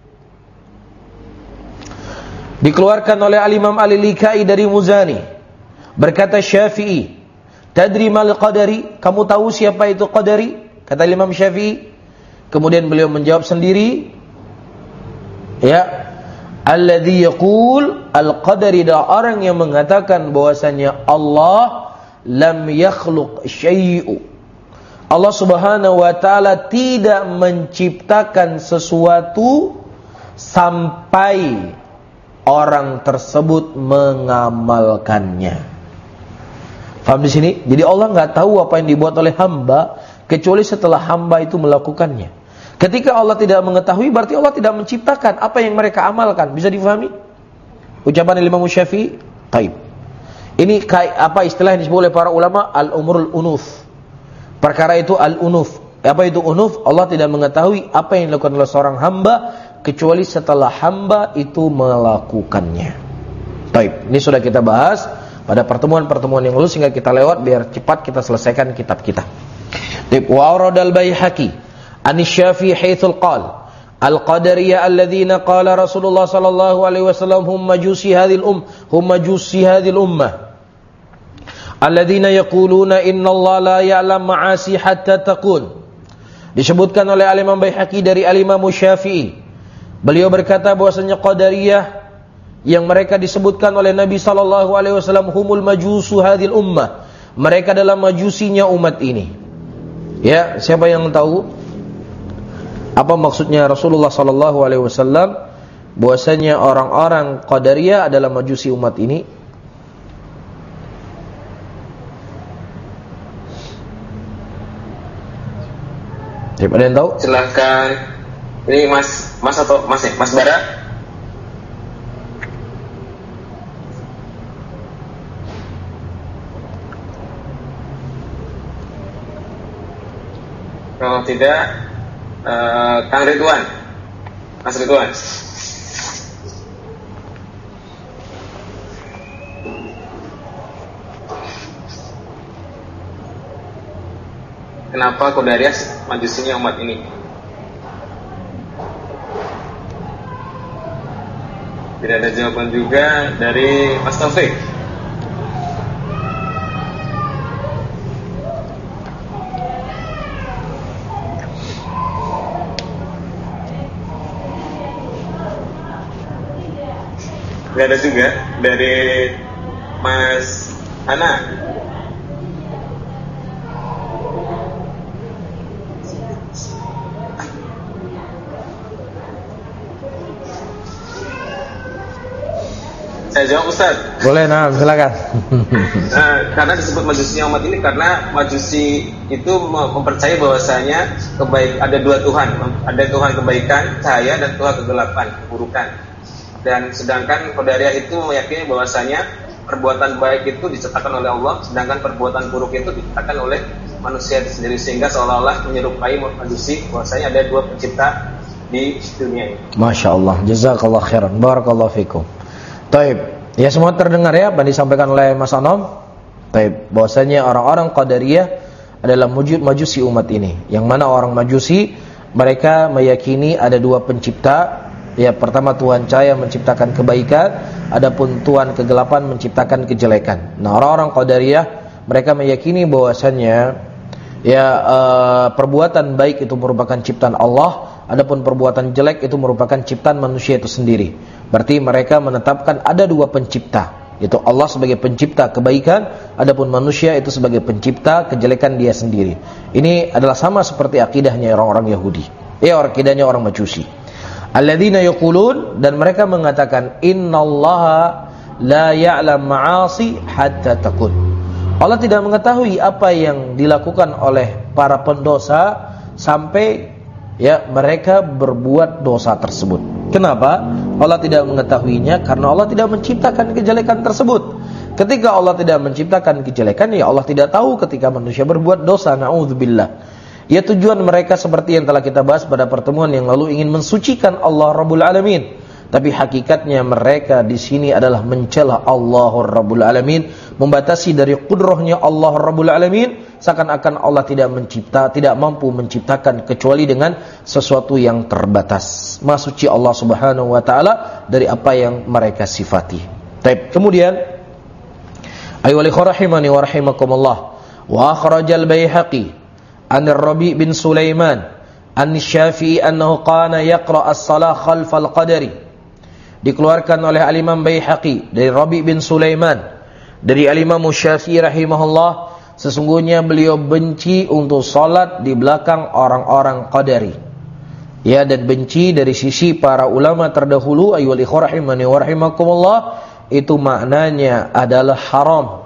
Dikeluarkan oleh al-Imam al-Likai dari Muzani, berkata Syafi'i, tadri mal qadari, kamu tahu siapa itu qadari? Kata Imam Syafi'i. Kemudian beliau menjawab sendiri, ya, alladzi yaqul al-qadari, adalah orang yang mengatakan bahwasanya Allah lam yakhluq syai'u, Allah Subhanahu wa taala tidak menciptakan sesuatu sampai orang tersebut mengamalkannya. Paham di sini? Jadi Allah enggak tahu apa yang dibuat oleh hamba kecuali setelah hamba itu melakukannya. Ketika Allah tidak mengetahui, berarti Allah tidak menciptakan apa yang mereka amalkan. Bisa difahami? Ucapan Imam Syafi'i. Taib. Ini apa istilah yang disebut oleh para ulama? Al-umurul unuf. Perkara itu al-unuf. Apa itu unuf? Allah tidak mengetahui apa yang dilakukan oleh seorang hamba kecuali setelah hamba itu melakukannya. Taib. Ini sudah kita bahas pada pertemuan-pertemuan yang lalu sehingga kita lewat biar cepat kita selesaikan kitab kita. Taib. Wa aradal Baihaqi an Syafi'i haitsul qala al-qadariyah alladhina qala Rasulullah sallallahu alaihi wasallam hum majusi hadhil um hum majusi hadhil ummah alladhina yaquluna inna Allah la ya'lam ma'asi hatta taqul. Disebutkan oleh al-Imam Baihaqi dari al-Imam Syafi'i, beliau berkata bahwasanya qadariyah yang mereka disebutkan oleh Nabi sallallahu alaihi wasallam humul majusu hadhil ummah, mereka adalah majusinya umat ini. Ya, siapa yang tahu apa maksudnya Rasulullah sallallahu alaihi wasallam bahwasanya orang-orang Qadariyah adalah majusi umat ini? Siapa ada yang tahu? Silahkan. Ini Mas, Mas atau Mas ya? Mas Bara? Kalau tidak, uh, Kang Ridwan, Mas Ridwan. Kenapa Qadariyah majusinya umat ini? Tidak ada jawaban juga dari Mas Taufik. Tidak ada juga dari Mas Hana. Saya jawab Ustaz. Boleh, nah silakan. Nah, karena disebut majusinya umat ini karena majusi itu mempercayai bahwasanya kebaik ada dua Tuhan, ada Tuhan kebaikan, cahaya, dan Tuhan kegelapan, keburukan. Dan sedangkan Qadariyah itu meyakini bahwasanya perbuatan baik itu diciptakan oleh Allah, sedangkan perbuatan buruk itu diciptakan oleh manusia itu sendiri, sehingga seolah-olah menyerupai majusi bahwasanya ada dua pencipta di dunia ini. Masya Allah, jazakallah khairan, barakallahu fikum. Taib, ya semua terdengar ya apa disampaikan oleh Mas Anom? Taib, bahwasanya orang-orang Qadariyah adalah wujud majusi umat ini. Yang mana orang majusi mereka meyakini ada dua pencipta. Ya, pertama Tuhan cahaya menciptakan kebaikan, adapun Tuhan kegelapan menciptakan kejelekan. Nah, orang-orang Qadariyah mereka meyakini bahwasanya ya uh, perbuatan baik itu merupakan ciptaan Allah, adapun perbuatan jelek itu merupakan ciptaan manusia itu sendiri. Berarti mereka menetapkan ada dua pencipta, yaitu Allah sebagai pencipta kebaikan, adapun manusia itu sebagai pencipta kejelekan dia sendiri. Ini adalah sama seperti akidahnya orang-orang Yahudi. Ya, akidahnya orang Majusi. Alladzina yaqulun, dan mereka mengatakan innallaha la ya'lam ma'asi hatta takun. Allah tidak mengetahui apa yang dilakukan oleh para pendosa sampai ya mereka berbuat dosa tersebut. Kenapa? Allah tidak mengetahuinya karena Allah tidak menciptakan kejelekan tersebut. Ketika Allah tidak menciptakan kejelekan, ya Allah tidak tahu ketika manusia berbuat dosa. Na'udzubillah. Ya, tujuan mereka seperti yang telah kita bahas pada pertemuan yang lalu, ingin mensucikan Allah Rabbul Alamin. Tapi hakikatnya mereka di sini adalah mencela Allah Rabbul Alamin, membatasi dari kudrahnya Allah Rabbul Alamin, seakan-akan Allah tidak mencipta, tidak mampu menciptakan kecuali dengan sesuatu yang terbatas. Maha suci Allah Subhanahu wa taala dari apa yang mereka sifati. Baik, kemudian ayyuhal ikhwah rahimani wa rahimakumullah, wa akhrajal Baihaqi an Rabi' bin Sulaiman an Syafi'i annahu qana yaqra as-salah khalfal qadari. Dikeluarkan oleh Al-Imam Baihaqi dari Rabi' bin Sulaiman dari Al-Imam Syafi'i rahimahullah, sesungguhnya beliau benci untuk salat di belakang orang-orang Qadari. Ya, dan benci dari sisi para ulama terdahulu, ayyuhal ikhwah rahimani wa rahimakumullah, itu maknanya adalah haram.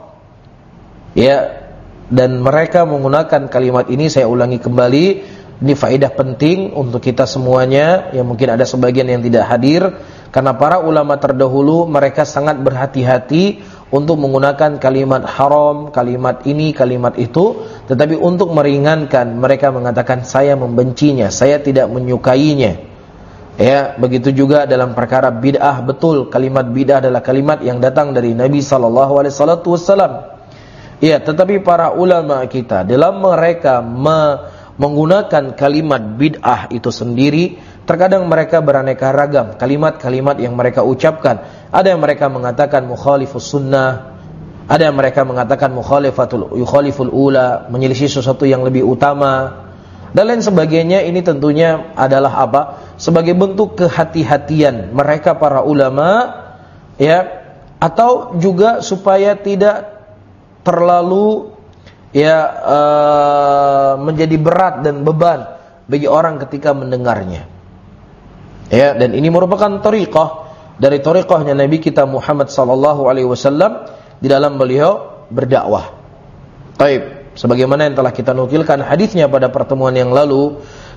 Ya, dan mereka menggunakan kalimat ini, saya ulangi kembali, ini faedah penting untuk kita semuanya, yang mungkin ada sebagian yang tidak hadir, karena para ulama terdahulu mereka sangat berhati-hati untuk menggunakan kalimat haram, kalimat ini, kalimat itu, tetapi untuk meringankan mereka mengatakan saya membencinya, saya tidak menyukainya. Ya, begitu juga dalam perkara bid'ah, betul kalimat bid'ah adalah kalimat yang datang dari Nabi sallallahu alaihi wasallam. Ya, tetapi para ulama kita dalam mereka me menggunakan kalimat bid'ah itu sendiri, terkadang mereka beraneka ragam kalimat-kalimat yang mereka ucapkan. Ada yang mereka mengatakan mukhalifus sunnah, ada yang mereka mengatakan mukhalifatul yukhaliful ula, menyelisih sesuatu yang lebih utama, dan lain sebagainya. Ini tentunya adalah apa? Sebagai bentuk kehati-hatian mereka para ulama, ya, atau juga supaya tidak terlalu ya uh, menjadi berat dan beban bagi orang ketika mendengarnya. Ya, dan ini merupakan thariqah dari thariqahnya Nabi kita Muhammad sallallahu alaihi wasallam di dalam beliau berdakwah. Baik, sebagaimana yang telah kita nukilkan hadisnya pada pertemuan yang lalu,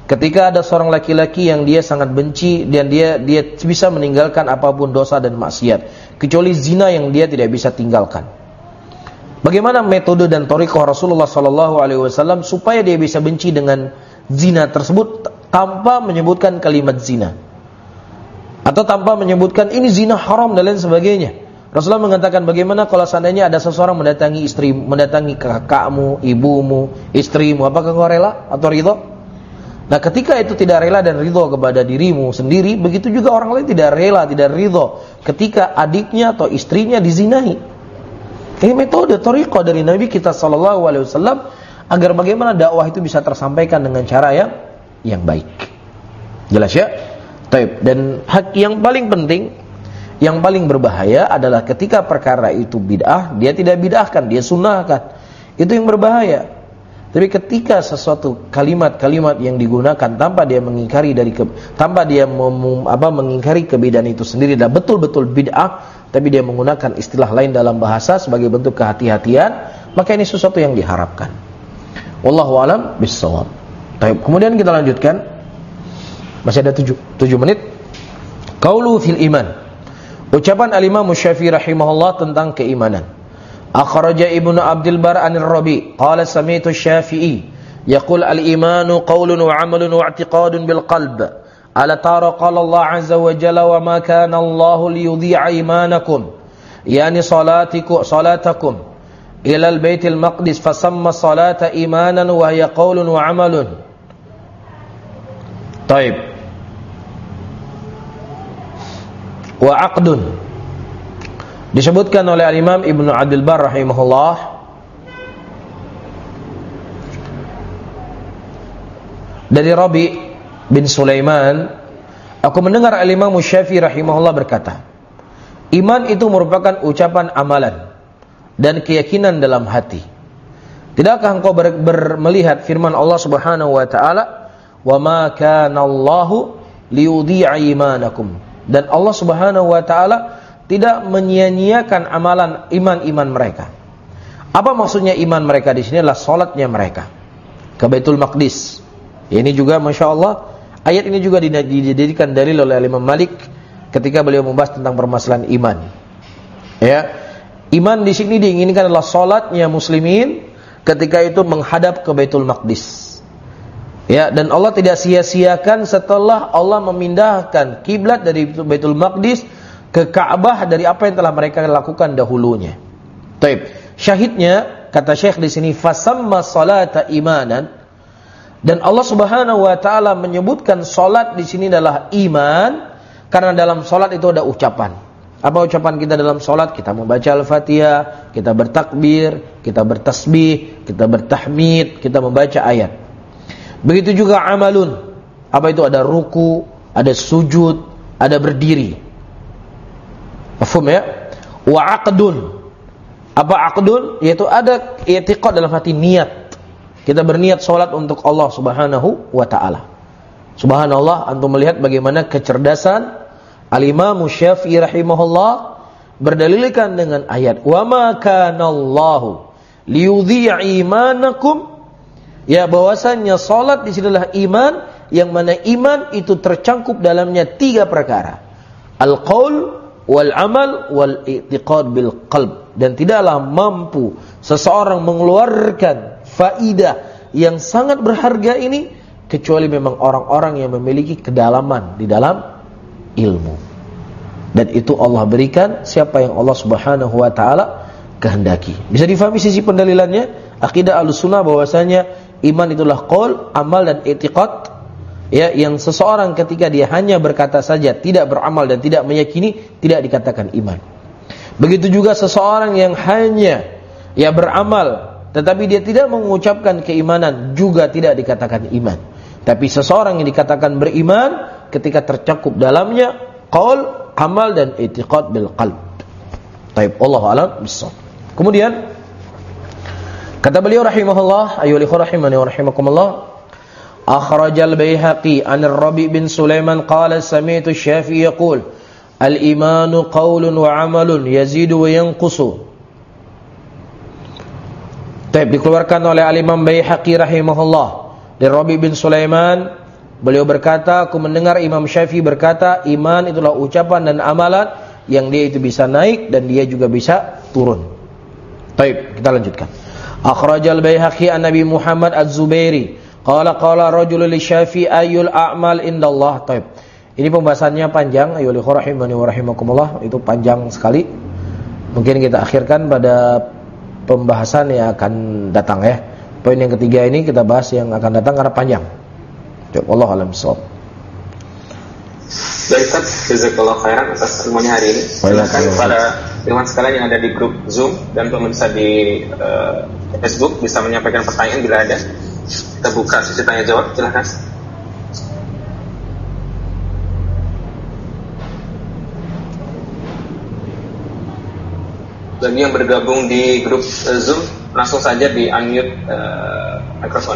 Ketika ada seorang laki-laki yang dia sangat benci dan dia dia bisa meninggalkan apapun dosa dan maksiat, kecuali zina yang dia tidak bisa tinggalkan. Bagaimana metode dan thariqah Rasulullah sallallahu alaihi wasallam supaya dia bisa benci dengan zina tersebut tanpa menyebutkan kalimat zina, atau tanpa menyebutkan ini zina haram dan lain sebagainya. Rasulullah mengatakan, bagaimana kalau seandainya ada seseorang mendatangi istri, mendatangi kakakmu, ibumu, istrimu, apakah kau rela atau ridho? Nah, ketika itu tidak rela dan ridho kepada dirimu sendiri, begitu juga orang lain tidak rela, tidak ridho ketika adiknya atau istrinya dizinahi. Ini metode thariqah dari Nabi kita sallallahu alaihi wasallam agar bagaimana dakwah itu bisa tersampaikan dengan cara yang yang baik. Jelas ya? Taib. Dan hak yang paling penting, yang paling berbahaya adalah ketika perkara itu bid'ah, dia tidak bid'ahkan, dia sunnahkan. Itu yang berbahaya. Tapi ketika sesuatu kalimat-kalimat yang digunakan tanpa dia mengingkari dari ke, tanpa dia mem, apa, mengingkari kebid'ahan itu sendiri dan betul-betul bid'ah, tapi dia menggunakan istilah lain dalam bahasa sebagai bentuk kehati-hatian, maka ini sesuatu yang diharapkan. Wallahu a'lam bissawab. Baik, kemudian kita lanjutkan. Masih ada tujuh, tujuh menit. Qaulu fil iman. Ucapan al-Imam Syafi'i rahimahullah tentang keimanan. Akhraja Ibnu Abdul Bar anir Rabi, qala sami'tu Syafi'i yaqul al-imanu qawlun wa 'amalun wa i'tiqadun bil qalb. Ala tara qala Allah azza wa jalla wa ma kana Allah liyudhi'a imanakum, yani salatikum salatakum ila al-baitil maqdis fasamma salata imanan wa hiya qawlun wa 'amalun. Taib. Wa 'aqdun. Disebutkan oleh al-Imam Ibnu Abdul Bar rahimahullah dari Rabi bin Sulaiman, aku mendengar al-Imam Syafi'i rahimahullah berkata, iman itu merupakan ucapan amalan dan keyakinan dalam hati. Tidakkah engkau ber, ber, melihat firman Allah Subhanahu wa taala, "Wa ma kana Allahu liyudhi'a imanakum." Dan Allah Subhanahu wa taala tidak menyia-nyiakan amalan iman-iman mereka. Apa maksudnya iman mereka di sini? Adalah salatnya mereka ke Baitul Maqdis. Ini juga Masya Allah, ayat ini juga dijadikan dalil oleh Imam Malik ketika beliau membahas tentang permasalahan iman. Ya, iman di sini diinginkan adalah salatnya muslimin ketika itu menghadap ke Baitul Maqdis. Ya, dan Allah tidak sia-siakan setelah Allah memindahkan kiblat dari Baitul Maqdis ke Ka'bah dari apa yang telah mereka lakukan dahulunya. Taib. Syahidnya kata Syekh di sini fasamma salata imanan. Dan Allah Subhanahu wa taala menyebutkan salat di sini adalah iman karena dalam salat itu ada ucapan. Apa ucapan kita dalam salat? Kita membaca Al-Fatihah, kita bertakbir, kita bertasbih, kita bertahmid, kita membaca ayat. Begitu juga amalun. Apa itu? Ada ruku, ada sujud, ada berdiri. Mafhum ya? Wa aqdun. Apa aqdun? Yaitu ada i'tiqad dalam hati, niat. Kita berniat salat untuk Allah Subhanahu wa taala. Subhanallah, antum melihat bagaimana kecerdasan Al-Imam Syafi'i rahimahullah berdalilkan dengan ayat wa ma kana Allahu liyudhi'a imanakum, ya bahwasanya salat di sini adalah iman, yang mana iman itu tercangkup dalamnya tiga perkara. Al-qaul wal amal wal i'tiqad bil qalb, dan tidaklah mampu seseorang mengeluarkan faidah yang sangat berharga ini kecuali memang orang-orang yang memiliki kedalaman di dalam ilmu. Dan itu Allah berikan siapa yang Allah Subhanahu wa taala kehendaki. Bisa difahami sisi pendalilannya? Akidah Ahlussunnah bahwasanya iman itulah qaul, amal dan i'tiqad. Ya, yang seseorang ketika dia hanya berkata saja, tidak beramal dan tidak meyakini, tidak dikatakan iman. Begitu juga seseorang yang hanya ya beramal tetapi dia tidak mengucapkan keimanan, juga tidak dikatakan iman. Tapi seseorang yang dikatakan beriman ketika tercakup dalamnya qaul, amal dan i'tiqad bil qalb. Taib, wallahu a'lam bissawab. Kemudian kata beliau rahimahullah, ayyuhal ikhwah rahimani wa rahimakumullah, akhrajal Baihaqi an Rabi bin Sulaiman qala sami'tu Syafi'i yaqul al-imanu qaulun wa 'amalun yazidu wa yanqusu. Taib, dikeluarkan oleh Al-Imam Baihaqi rahimahullah dari Rabi bin Sulaiman Beliau berkata, aku mendengar Imam Syafi'i berkata, iman itulah ucapan dan amalan yang dia itu bisa naik dan dia juga bisa turun. Baik, kita lanjutkan. Akhrajal Baihaqi an Nabi Muhammad Az-Zubairi qala qala rajulun li Syafi'i ayyul a'mal indallah. Baik. Ini pembahasannya panjang, ayyuhal rahimani wa rahimakumullah, itu panjang sekali. Mungkin kita akhirkan pada pembahasan yang akan datang ya. Poin yang ketiga ini kita bahas yang akan datang karena panjang. Wallahu a'lam bishawab. Baik, Ustaz, jazakallahu khairan atas ilmunya hari ini. Silakan pada teman sekalian yang ada di grup Zoom dan pemirsa di uh, Facebook bisa menyampaikan pertanyaan bila ada. Kita buka sesi tanya jawab, silakan. Bagi yang bergabung di grup uh, Zoom, langsung saja di unmute uh, mikrofon.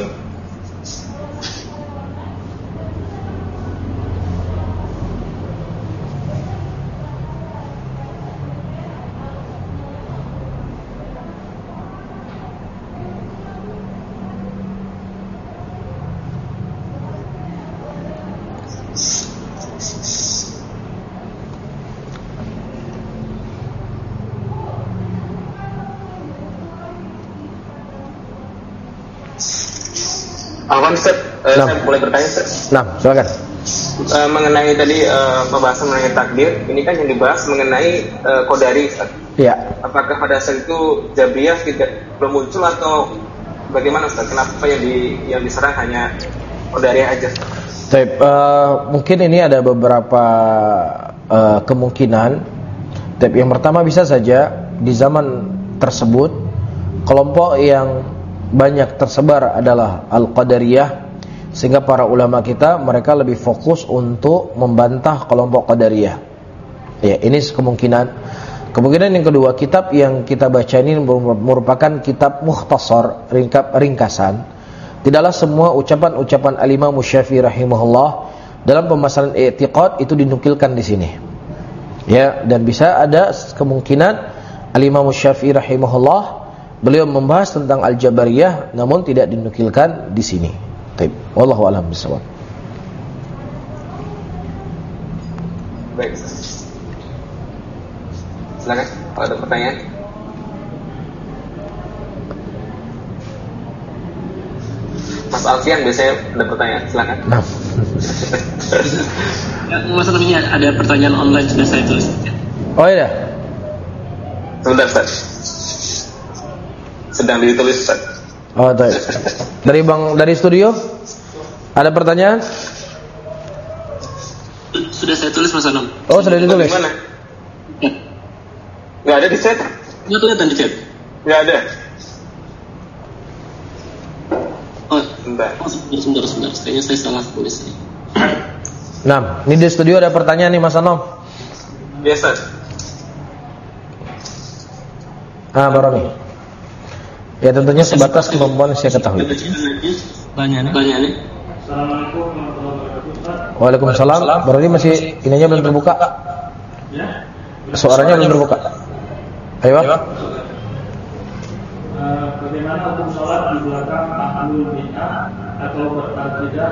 Alwan, Ustaz, uh, saya boleh bertanya, Ustaz? Nah, silakan. Uh, mengenai tadi uh, pembahasan mengenai takdir, ini kan yang dibahas mengenai uh, Qadari, Ustaz. Iya. Apakah pada saat itu Jabriyah tidak belum muncul atau bagaimana, Ustaz? Kenapa yang di yang diserang hanya Qadari aja? Baik, uh, mungkin ini ada beberapa uh, kemungkinan. Tapi yang pertama bisa saja di zaman tersebut kelompok yang banyak tersebar adalah Al-Qadariyah, sehingga para ulama kita mereka lebih fokus untuk membantah kelompok Qadariyah. Ya, ini kemungkinan. Kemungkinan yang kedua, kitab yang kita baca ini merupakan kitab mukhtasar, ringkap ringkasan. Tidaklah semua ucapan-ucapan Al-Imam Syafi'i rahimahullah dalam pemasalan i'tiqad itu dinukilkan di sini. Ya, dan bisa ada kemungkinan Al-Imam Syafi'i rahimahullah beliau membahas tentang Al-Jabariyah namun tidak dinukilkan di sini. Baik, wallahu a'lam bishawab. Baik. Silakan, kalau ada pertanyaan. Mas Alfian biasanya ada pertanyaan, silakan. Nah. Mas Alfian, ada pertanyaan online sudah saya tulis. Oh iya. Sebentar, Ustaz. Sedang ditulis, Ustaz. Oh, baik. Dari Bang dari studio ada pertanyaan? Sudah saya tulis, Mas Anam. Oh, sudah ditulis. Gimana? Ya. Nggak ada di chat? Nggak kelihatan di chat. Nggak ada. Oh, Bentar. oh sebentar, sebentar, sebentar. Kayaknya saya salah tulis ini. Nah, ini di studio ada pertanyaan nih, Mas Anom. Iya, Ustaz. Ah, baru nih. Ya tentunya sebatas kemampuan yang saya ketahui. Banyak nih. Banyak nih. Assalamualaikum warahmatullahi wabarakatuh. Waalaikumsalam. Berarti masih ininya belum terbuka. Ya. Suaranya belum terbuka. Ayo. Uh, bagaimana hukum sholat di belakang ahlul bid'ah atau berbeda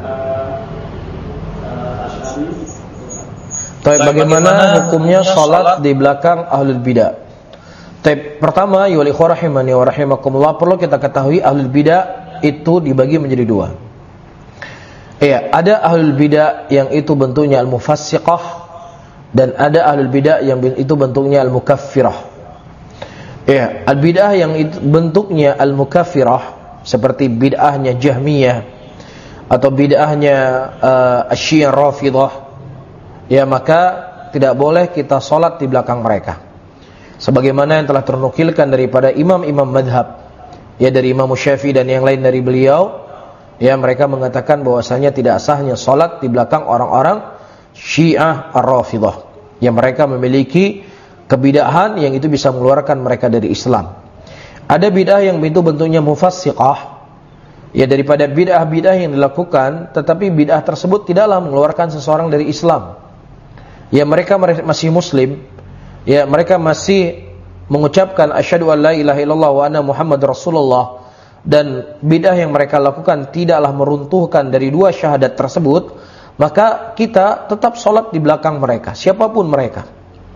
uh, Asy'ari? Baik, bagaimana hukumnya sholat di belakang ahlul bidah? Baik, pertama, ya ikhwah rahimani wa rahimakumullah, perlu kita ketahui ahlul bidah itu dibagi menjadi dua. Iya, ada ahlul bidah yang itu bentuknya al-mufassiqah dan ada ahlul bidah yang itu bentuknya al-mukaffirah. Iya, al-bidah yang itu bentuknya al-mukaffirah seperti bid'ahnya Jahmiyah atau bid'ahnya uh, Asy-Syiah Rafidhah, ya maka tidak boleh kita sholat di belakang mereka. Sebagaimana yang telah ternukilkan daripada imam-imam madhab, ya dari Imam Syafi'i dan yang lain dari beliau, ya mereka mengatakan bahwasanya tidak sahnya sholat di belakang orang-orang Syiah Ar-Rafidhah, yang mereka memiliki kebidahan yang itu bisa mengeluarkan mereka dari Islam. Ada bidah yang itu bentuknya mufassiqah, ya daripada bidah-bidah yang dilakukan, tetapi bidah tersebut tidaklah mengeluarkan seseorang dari Islam. Ya mereka masih muslim, ya mereka masih mengucapkan asyhadu an la ilaha illallah wa anna Muhammad Rasulullah, dan bid'ah yang mereka lakukan tidaklah meruntuhkan dari dua syahadat tersebut, maka kita tetap sholat di belakang mereka, siapapun mereka.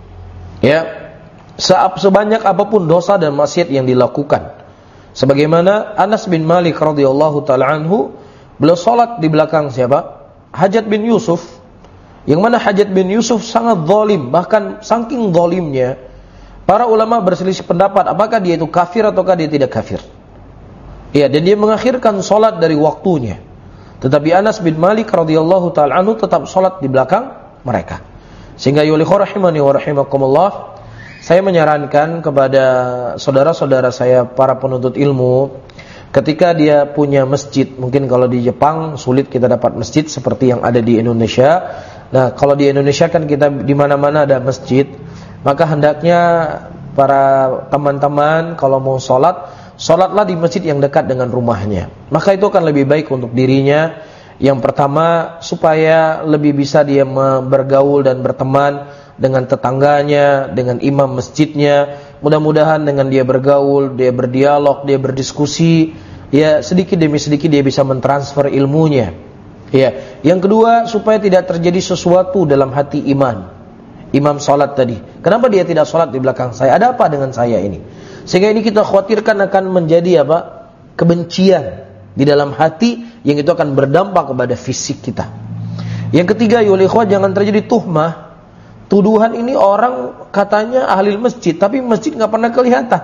Ya, sebanyak apapun dosa dan maksiat yang dilakukan. Sebagaimana Anas bin Malik radhiyallahu taala anhu, beliau sholat di belakang siapa? Hajjaj bin Yusuf. Yang mana Hajjaj bin Yusuf sangat zalim, bahkan saking zalimnya para ulama berselisih pendapat apakah dia itu kafir ataukah dia tidak kafir. Ya, dan dia mengakhirkan sholat dari waktunya. Tetapi Anas bin Malik radhiyallahu taala anhu tetap sholat di belakang mereka. Sehingga yulikhu rahimani wa rahimakumullah, saya menyarankan kepada saudara-saudara saya para penuntut ilmu, ketika dia punya masjid, mungkin kalau di Jepang sulit kita dapat masjid seperti yang ada di Indonesia. Nah, kalau di Indonesia kan kita di mana-mana ada masjid, maka hendaknya para teman-teman kalau mau sholat, sholatlah di masjid yang dekat dengan rumahnya. Maka itu akan lebih baik untuk dirinya. Yang pertama, supaya lebih bisa dia bergaul dan berteman dengan tetangganya, dengan imam masjidnya. Mudah-mudahan dengan dia bergaul, dia berdialog, dia berdiskusi, ya sedikit demi sedikit dia bisa mentransfer ilmunya. Ya, yang kedua, supaya tidak terjadi sesuatu dalam hati iman. Imam sholat tadi, kenapa dia tidak sholat di belakang saya? Ada apa dengan saya ini? Sehingga ini kita khawatirkan akan menjadi apa? Kebencian di dalam hati, yang itu akan berdampak kepada fisik kita. Yang ketiga, ya ikhwah, jangan terjadi tuhmah. Tuduhan ini orang katanya ahli masjid, tapi masjid nggak pernah kelihatan.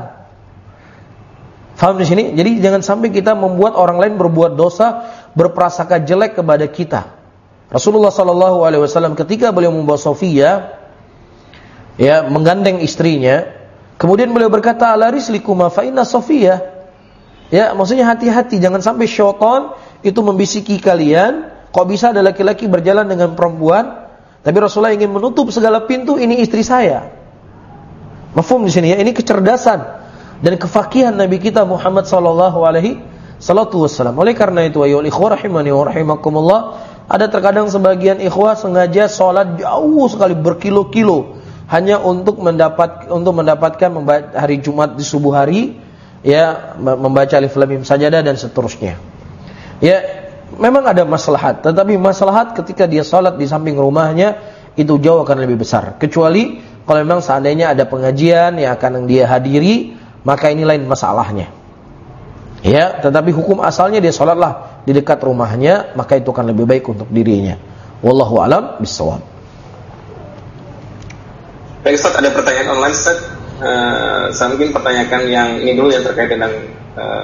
Faham di sini? Jadi jangan sampai kita membuat orang lain berbuat dosa, berprasangka jelek kepada kita. Rasulullah Shallallahu Alaihi Wasallam ketika beliau membawa Sofia, ya menggandeng istrinya, kemudian beliau berkata, ala rislikuma fa inna Sofia. Ya, maksudnya hati-hati, jangan sampai syaitan itu membisiki kalian, kok bisa ada laki-laki berjalan dengan perempuan? Tapi Rasulullah ingin menutup segala pintu, ini istri saya. Mafhum di sini ya, ini kecerdasan dan kefakihan Nabi kita Muhammad sallallahu alaihi wasallam. Oleh karena itu, ayo ikhwah rahimani wa rahimakumullah, ada terkadang sebagian ikhwah sengaja sholat jauh sekali berkilo-kilo hanya untuk mendapat untuk mendapatkan hari Jumat di subuh hari, ya membaca alif lam mim sajadah dan seterusnya. Ya, memang ada maslahat, tetapi maslahat ketika dia salat di samping rumahnya itu jauh akan lebih besar. Kecuali kalau memang seandainya ada pengajian yang akan dia hadiri, maka ini lain masalahnya. Ya, tetapi hukum asalnya dia salatlah di dekat rumahnya, maka itu akan lebih baik untuk dirinya. Wallahu a'lam bishawab. Baik Ustaz, ada pertanyaan online Ustaz. Uh, saya mungkin pertanyakan yang ini dulu yang terkait dengan uh,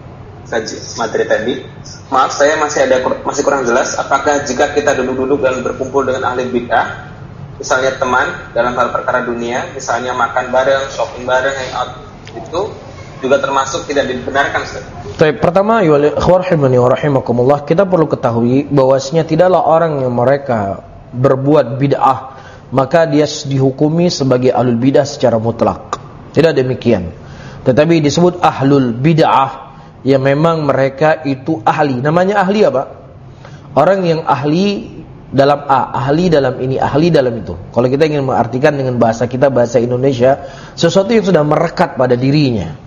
saji materi tadi. Maaf, saya masih ada masih kurang jelas. Apakah jika kita duduk-duduk dan berkumpul dengan ahli bid'ah, misalnya teman dalam hal perkara dunia, misalnya makan bareng, shopping bareng, hangout, itu juga termasuk tidak dibenarkan, Ustaz? Baik, pertama, ya rahimani wa rahimakumullah, kita perlu ketahui bahwasanya tidaklah orang yang mereka berbuat bid'ah maka dia dihukumi sebagai ahlul bid'ah secara mutlak. Tidak demikian. Tetapi disebut ahlul bid'ah ya memang mereka itu ahli. Namanya ahli apa? Orang yang ahli dalam A, ahli dalam ini, ahli dalam itu. Kalau kita ingin mengartikan dengan bahasa kita, bahasa Indonesia, sesuatu yang sudah merekat pada dirinya.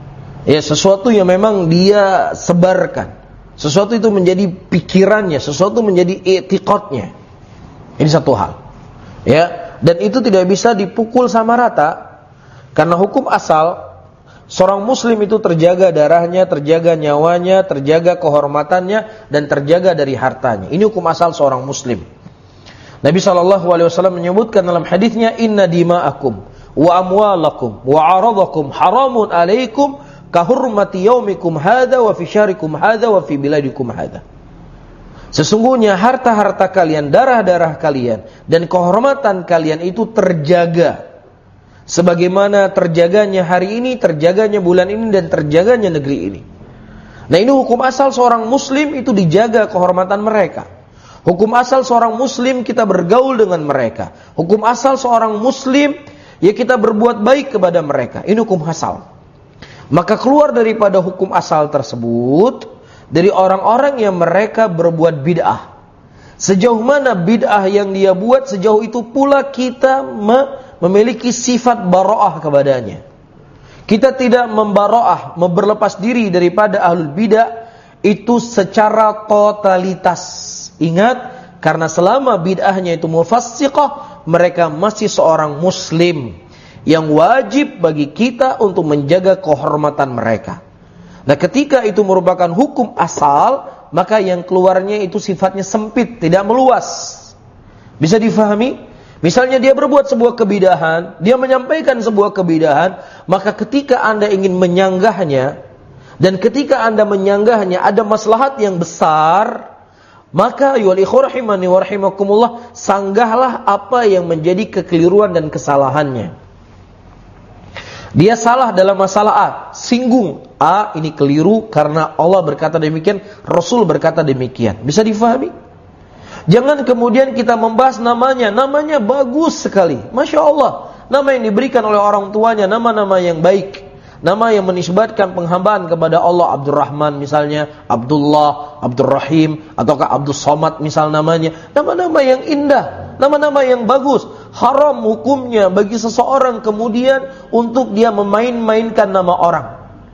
Ya, sesuatu yang memang dia sebarkan. Sesuatu itu menjadi pikirannya, sesuatu menjadi i'tiqadnya. Ini satu hal. Ya, dan itu tidak bisa dipukul sama rata. Karena hukum asal seorang muslim itu terjaga darahnya, terjaga nyawanya, terjaga kehormatannya, dan terjaga dari hartanya. Ini hukum asal seorang muslim. Nabi shallallahu alaihi wasallam menyebutkan dalam hadisnya, inna dima'akum wa amwalakum wa aradakum haramun alaikum kahurmati yaumikum hadha wa fi syarikum hadha wa fi biladikum hadha. Sesungguhnya harta-harta kalian, darah-darah kalian, dan kehormatan kalian itu terjaga sebagaimana terjaganya hari ini, terjaganya bulan ini, dan terjaganya negeri ini. Nah, ini hukum asal seorang muslim itu dijaga kehormatan mereka. Hukum asal seorang muslim kita bergaul dengan mereka. Hukum asal seorang muslim ya kita berbuat baik kepada mereka. Ini hukum asal. Maka keluar daripada hukum asal tersebut dari orang-orang yang mereka berbuat bid'ah. Sejauh mana bid'ah yang dia buat, sejauh itu pula kita me- memiliki sifat bara'ah kepadanya. Kita tidak membaroah, berlepas diri daripada ahlul bidah itu secara totalitas. Ingat, karena selama bid'ahnya itu mufassiqah, mereka masih seorang muslim yang wajib bagi kita untuk menjaga kehormatan mereka. Nah, ketika itu merupakan hukum asal, maka yang keluarnya itu sifatnya sempit, tidak meluas. Bisa difahami? Misalnya dia berbuat sebuah kebidahan, dia menyampaikan sebuah kebidahan, maka ketika Anda ingin menyanggahnya, dan ketika Anda menyanggahnya ada maslahat yang besar, maka ya ikhwah rahimani wa rahimakumullah, sanggahlah apa yang menjadi kekeliruan dan kesalahannya. Dia salah dalam masalah A, singgung A, ini keliru karena Allah berkata demikian, Rasul berkata demikian. Bisa difahami? Jangan kemudian kita membahas namanya, namanya bagus sekali, Masya Allah. Nama yang diberikan oleh orang tuanya, nama-nama yang baik, nama yang menisbatkan penghambaan kepada Allah, Abdurrahman misalnya, Abdullah, Abdurrahim, ataukah Abdul Somad misal namanya. Nama-nama yang indah, nama-nama yang bagus. Haram hukumnya bagi seseorang kemudian untuk dia memain-mainkan nama orang.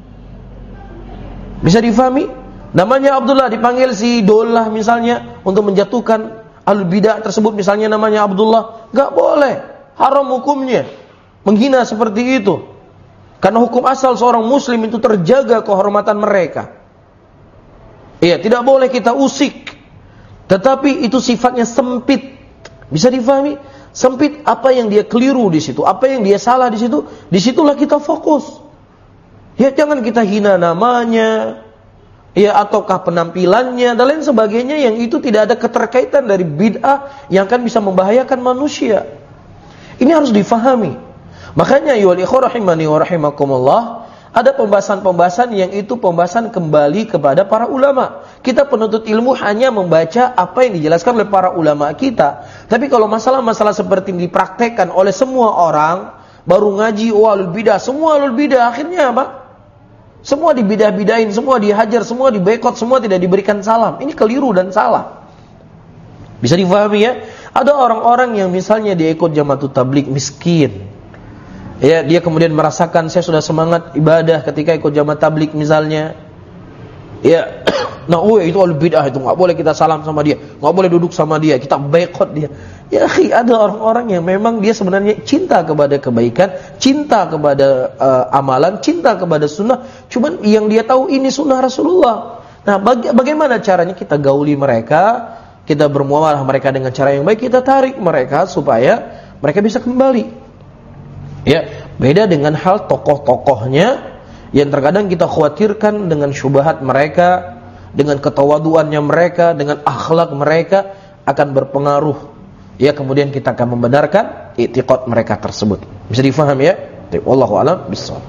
Bisa difahami? Namanya Abdullah dipanggil si Dolah misalnya untuk menjatuhkan ahlul bidah tersebut, misalnya namanya Abdullah, enggak boleh. Haram hukumnya menghina seperti itu. Karena hukum asal seorang muslim itu terjaga kehormatan mereka. Iya, tidak boleh kita usik. Tetapi itu sifatnya sempit. Bisa difahami? Sempit apa yang dia keliru di situ, apa yang dia salah di situ, disitulah kita fokus. Ya, jangan kita hina namanya, ya, ataukah penampilannya dan lain sebagainya yang itu tidak ada keterkaitan dari bid'ah yang akan bisa membahayakan manusia. Ini harus difahami. Makanya ya ikhwah rahimani wa rahimakumullah, ada pembahasan-pembahasan yang itu pembahasan kembali kepada para ulama. Kita penuntut ilmu hanya membaca apa yang dijelaskan oleh para ulama kita. Tapi kalau masalah-masalah seperti ini dipraktekkan oleh semua orang, baru ngaji oh alul bidah, semua alul bidah, akhirnya apa? Semua dibidah-bidahin, semua dihajar, semua dibekot, semua tidak diberikan salam. Ini keliru dan salah. Bisa difahami ya? Ada orang-orang yang misalnya dia ikut Jamaatut Tabligh miskin. Ya, dia kemudian merasakan saya sudah semangat ibadah ketika ikut Jamaat Tabligh misalnya. Ya, nah, oh itu alul bidah, itu enggak boleh kita salam sama dia, enggak boleh duduk sama dia, kita bekot dia. Ya, akhi, ada orang-orang yang memang dia sebenarnya cinta kepada kebaikan, cinta kepada uh, amalan, cinta kepada sunnah, cuman yang dia tahu ini sunnah Rasulullah. Nah, baga- bagaimana caranya kita gauli mereka, kita bermuamalah mereka dengan cara yang baik, kita tarik mereka supaya mereka bisa kembali. Ya, beda dengan hal tokoh-tokohnya yang terkadang kita khawatirkan dengan syubhat mereka, dengan ketawaduannya mereka, dengan akhlak mereka akan berpengaruh. Ya, kemudian kita akan membenarkan i'tiqad mereka tersebut. Bisa difahami ya? Wallahu a'lam bishawab.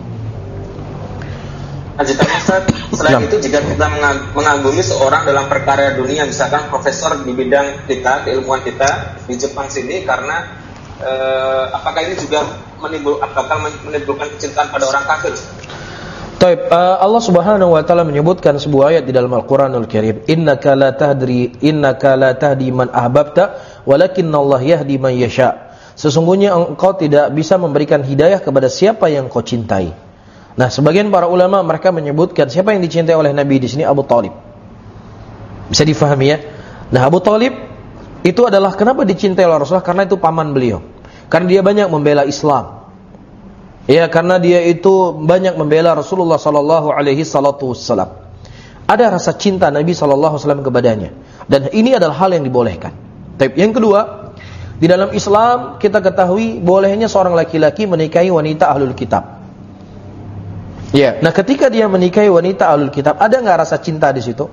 Lanjutannya Ustaz, selain itu jika kita mengagumi seorang dalam perkara dunia, misalkan profesor di bidang kita, keilmuan kita di Jepang sini, karena eh, apakah ini juga menimbul, apakah menimbulkan kecintaan pada orang kafir? Taib, uh, Allah Subhanahu wa taala menyebutkan sebuah ayat di dalam Al-Qur'anul Karim, innaka la tahdi innaka la tahdi man ahbabta walakinnallaha yahdi man yasha. Sesungguhnya engkau tidak bisa memberikan hidayah kepada siapa yang kau cintai. Nah, sebagian para ulama mereka menyebutkan siapa yang dicintai oleh Nabi di sini, Abu Thalib. Bisa difahami ya? Nah, Abu Thalib itu adalah kenapa dicintai oleh Rasulullah? Karena itu paman beliau. Karena dia banyak membela Islam. Ya, karena dia itu banyak membela Rasulullah sallallahu alaihi wasallam. Ada rasa cinta Nabi sallallahu alaihi wasallam kepadanya. Dan ini adalah hal yang dibolehkan. Tapi yang kedua, di dalam Islam kita ketahui bolehnya seorang laki-laki menikahi wanita ahlul kitab. Ya, nah ketika dia menikahi wanita ahlul kitab, ada enggak rasa cinta di situ?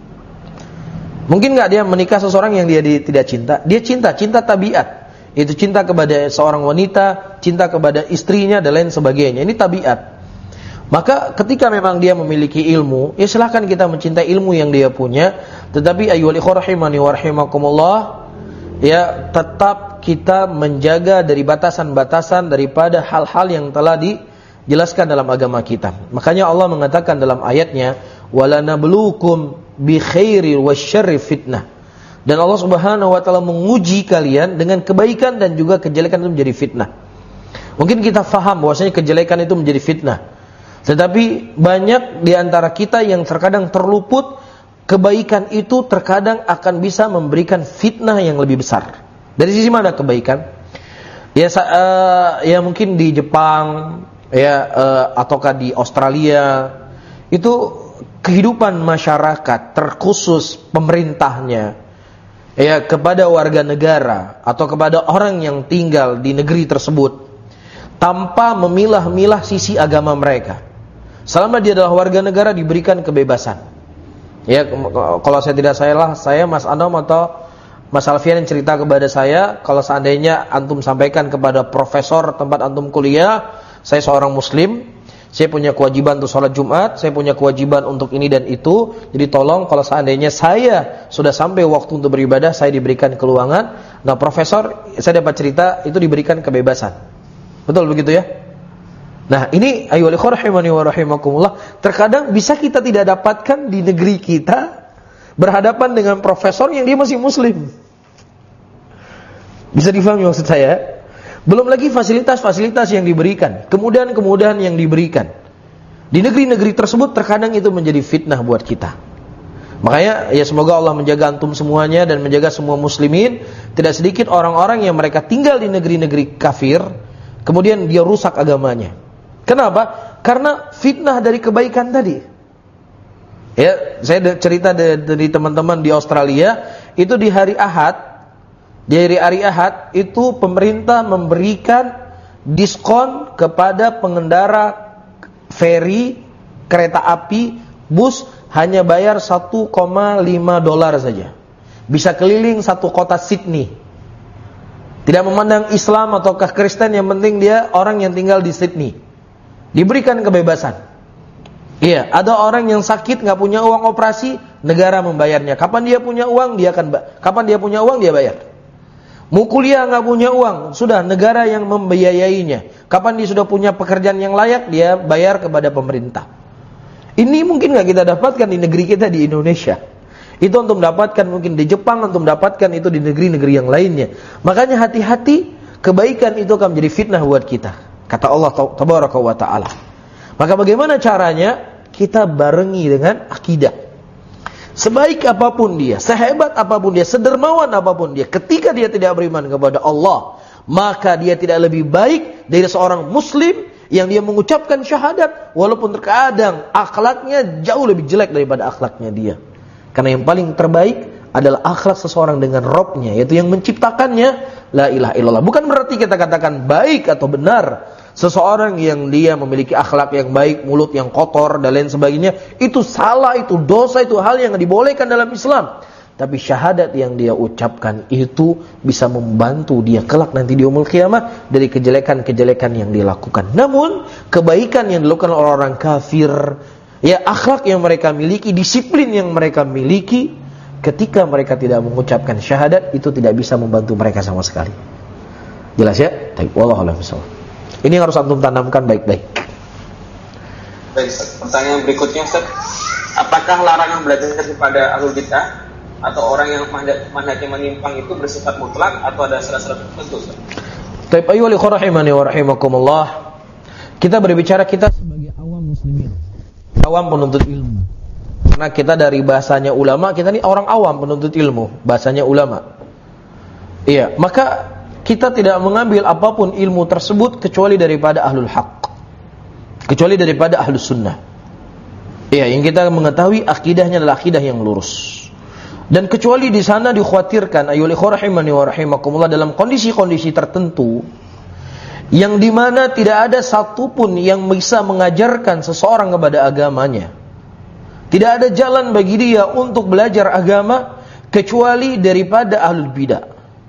Mungkin enggak dia menikah seseorang yang dia di, tidak cinta? Dia cinta, cinta tabiat. Itu cinta kepada seorang wanita, cinta kepada istrinya dan lain sebagainya. Ini tabiat. Maka ketika memang dia memiliki ilmu, ya silakan kita mencintai ilmu yang dia punya. Tetapi ayyuhal ikhwah rahimani wa rahimakumullah, ya tetap kita menjaga dari batasan-batasan daripada hal-hal yang telah dijelaskan dalam agama kita. Makanya Allah mengatakan dalam ayatnya, wala nabluukum bi khairi wasyarri fitnah. Dan Allah Subhanahu wa taala menguji kalian dengan kebaikan dan juga kejelekan itu menjadi fitnah. Mungkin kita faham bahwasanya kejelekan itu menjadi fitnah. Tetapi banyak di antara kita yang terkadang terluput, kebaikan itu terkadang akan bisa memberikan fitnah yang lebih besar. Dari sisi mana kebaikan? Ya, uh, ya mungkin di Jepang, ya uh, ataukah di Australia, itu kehidupan masyarakat, terkhusus pemerintahnya, ya kepada warga negara atau kepada orang yang tinggal di negeri tersebut, tanpa memilah-milah sisi agama mereka. Selama dia adalah warga negara, diberikan kebebasan. Ya, kalau saya tidak salah, saya Mas Anom atau Mas Alfian yang cerita kepada saya, kalau seandainya antum sampaikan kepada profesor tempat antum kuliah, saya seorang muslim, saya punya kewajiban untuk sholat Jumat, saya punya kewajiban untuk ini dan itu, jadi tolong kalau seandainya saya sudah sampai waktu untuk beribadah, saya diberikan keluangan. Nah profesor, saya dapat cerita, itu diberikan kebebasan. Betul begitu ya? Nah ini ayyuhal ikhwah rahimani wa rahimakumullah, terkadang bisa kita tidak dapatkan di negeri kita, berhadapan dengan profesor yang dia masih muslim. Bisa difahami maksud saya? Belum lagi fasilitas-fasilitas yang diberikan, kemudahan-kemudahan yang diberikan. Di negeri-negeri tersebut terkadang itu menjadi fitnah buat kita. Makanya ya semoga Allah menjaga antum semuanya dan menjaga semua muslimin. Tidak sedikit orang-orang yang mereka tinggal di negeri-negeri kafir, kemudian dia rusak agamanya. Kenapa? Karena fitnah dari kebaikan tadi. Ya, saya cerita dari teman-teman di Australia, itu di hari Ahad, di hari, hari Ahad itu pemerintah memberikan diskon kepada pengendara feri, kereta api, bus, hanya bayar satu koma lima dolar saja. Bisa keliling satu kota Sydney. Tidak memandang Islam ataukah Kristen, yang penting dia orang yang tinggal di Sydney. Diberikan kebebasan. Iya, ada orang yang sakit nggak punya uang operasi, negara membayarnya. Kapan dia punya uang, dia akan kapan dia punya uang dia bayar. Mau kuliah nggak punya uang, sudah negara yang membiayainya. Kapan dia sudah punya pekerjaan yang layak, dia bayar kepada pemerintah. Ini mungkin nggak kita dapatkan di negeri kita di Indonesia. Itu untuk mendapatkan mungkin di Jepang, untuk mendapatkan itu di negeri-negeri yang lainnya. Makanya hati-hati, kebaikan itu akan menjadi fitnah buat kita. Kata Allah Tabaraka wa Ta'ala. Maka bagaimana caranya? Kita barengi dengan akidah. Sebaik apapun dia, sehebat apapun dia, sedermawan apapun dia, ketika dia tidak beriman kepada Allah, maka dia tidak lebih baik dari seorang muslim yang dia mengucapkan syahadat, walaupun terkadang akhlaknya jauh lebih jelek daripada akhlaknya dia. Karena yang paling terbaik adalah akhlak seseorang dengan Rabb-nya, yaitu yang menciptakannya. La ilaha illallah. Bukan berarti kita katakan baik atau benar seseorang yang dia memiliki akhlak yang baik, mulut yang kotor dan lain sebagainya, itu salah, itu dosa, itu hal yang dibolehkan dalam Islam. Tapi syahadat yang dia ucapkan itu bisa membantu dia kelak nanti di yaumul qiyamah dari kejelekan-kejelekan yang dilakukan. Namun kebaikan yang dilakukan oleh orang kafir, ya akhlak yang mereka miliki, disiplin yang mereka miliki, ketika mereka tidak mengucapkan syahadat, itu tidak bisa membantu mereka sama sekali. Jelas ya? Baik, wallahu a'lam bishawab. Ini yang harus antum tanamkan baik-baik. Baik, Ustaz. Pertanyaan berikutnya, Ustaz. Apakah larangan belajar kepada ahlul bid'ah atau orang yang manhajnya menyimpang itu bersifat mutlak atau ada syarat-syarat tertentu, Ustaz? Baik, ayyuhal ikhwah rahimani wa rahimakumullah. Kita berbicara kita sebagai awam muslimin, awam penuntut ilmu. Karena kita dari bahasanya ulama, kita ini orang awam penuntut ilmu, bahasanya ulama. Iya, maka kita tidak mengambil apapun ilmu tersebut kecuali daripada ahlul haq, kecuali daripada ahlus sunnah. Iya, yang kita mengetahui akidahnya adalah akidah yang lurus. Dan kecuali di sana dikhawatirkan ayyuhal ikhwah rahimani wa rahimakumullah, dalam kondisi-kondisi tertentu yang dimana tidak ada satupun yang bisa mengajarkan seseorang kepada agamanya. Tidak ada jalan bagi dia untuk belajar agama kecuali daripada ahlul bidah.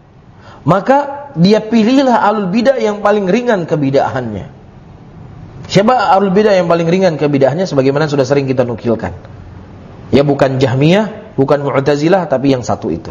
Maka dia pilihlah ahlul bidah yang paling ringan kebidahannya. Siapa ahlul bidah yang paling ringan kebidahannya? Sebagaimana sudah sering kita nukilkan. Ya bukan Jahmiyah, bukan Mu'tazilah, tapi yang satu itu.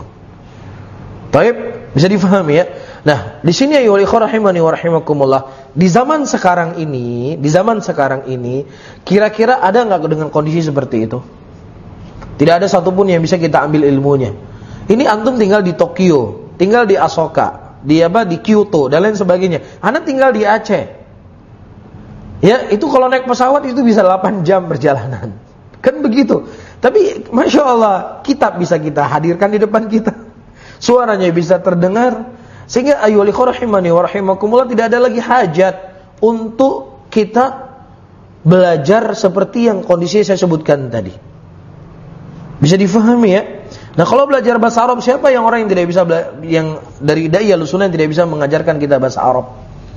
Baik, bisa difahami ya. Nah, di sini ayyuhal ikhwah rahimani wa rahimakumullah, di zaman sekarang ini, di zaman sekarang ini, kira-kira ada enggak dengan kondisi seperti itu? Tidak ada satupun yang bisa kita ambil ilmunya. Ini antum tinggal di Tokyo, tinggal di Asoka, di apa di Kyoto dan lain sebagainya. Anda tinggal di Aceh. Ya, itu kalau naik pesawat itu bisa delapan jam perjalanan. Kan begitu. Tapi Masya Allah, kitab bisa kita hadirkan di depan kita. Suaranya bisa terdengar. Sehingga ayyuhal ikhwah rahimani wa rahimakumullah, tidak ada lagi hajat untuk kita belajar seperti yang kondisi saya sebutkan tadi. Bisa difahami ya? Nah, kalau belajar bahasa Arab, siapa yang orang yang tidak bisa bela- yang dari dai Ahlussunnah yang tidak bisa mengajarkan kita bahasa Arab?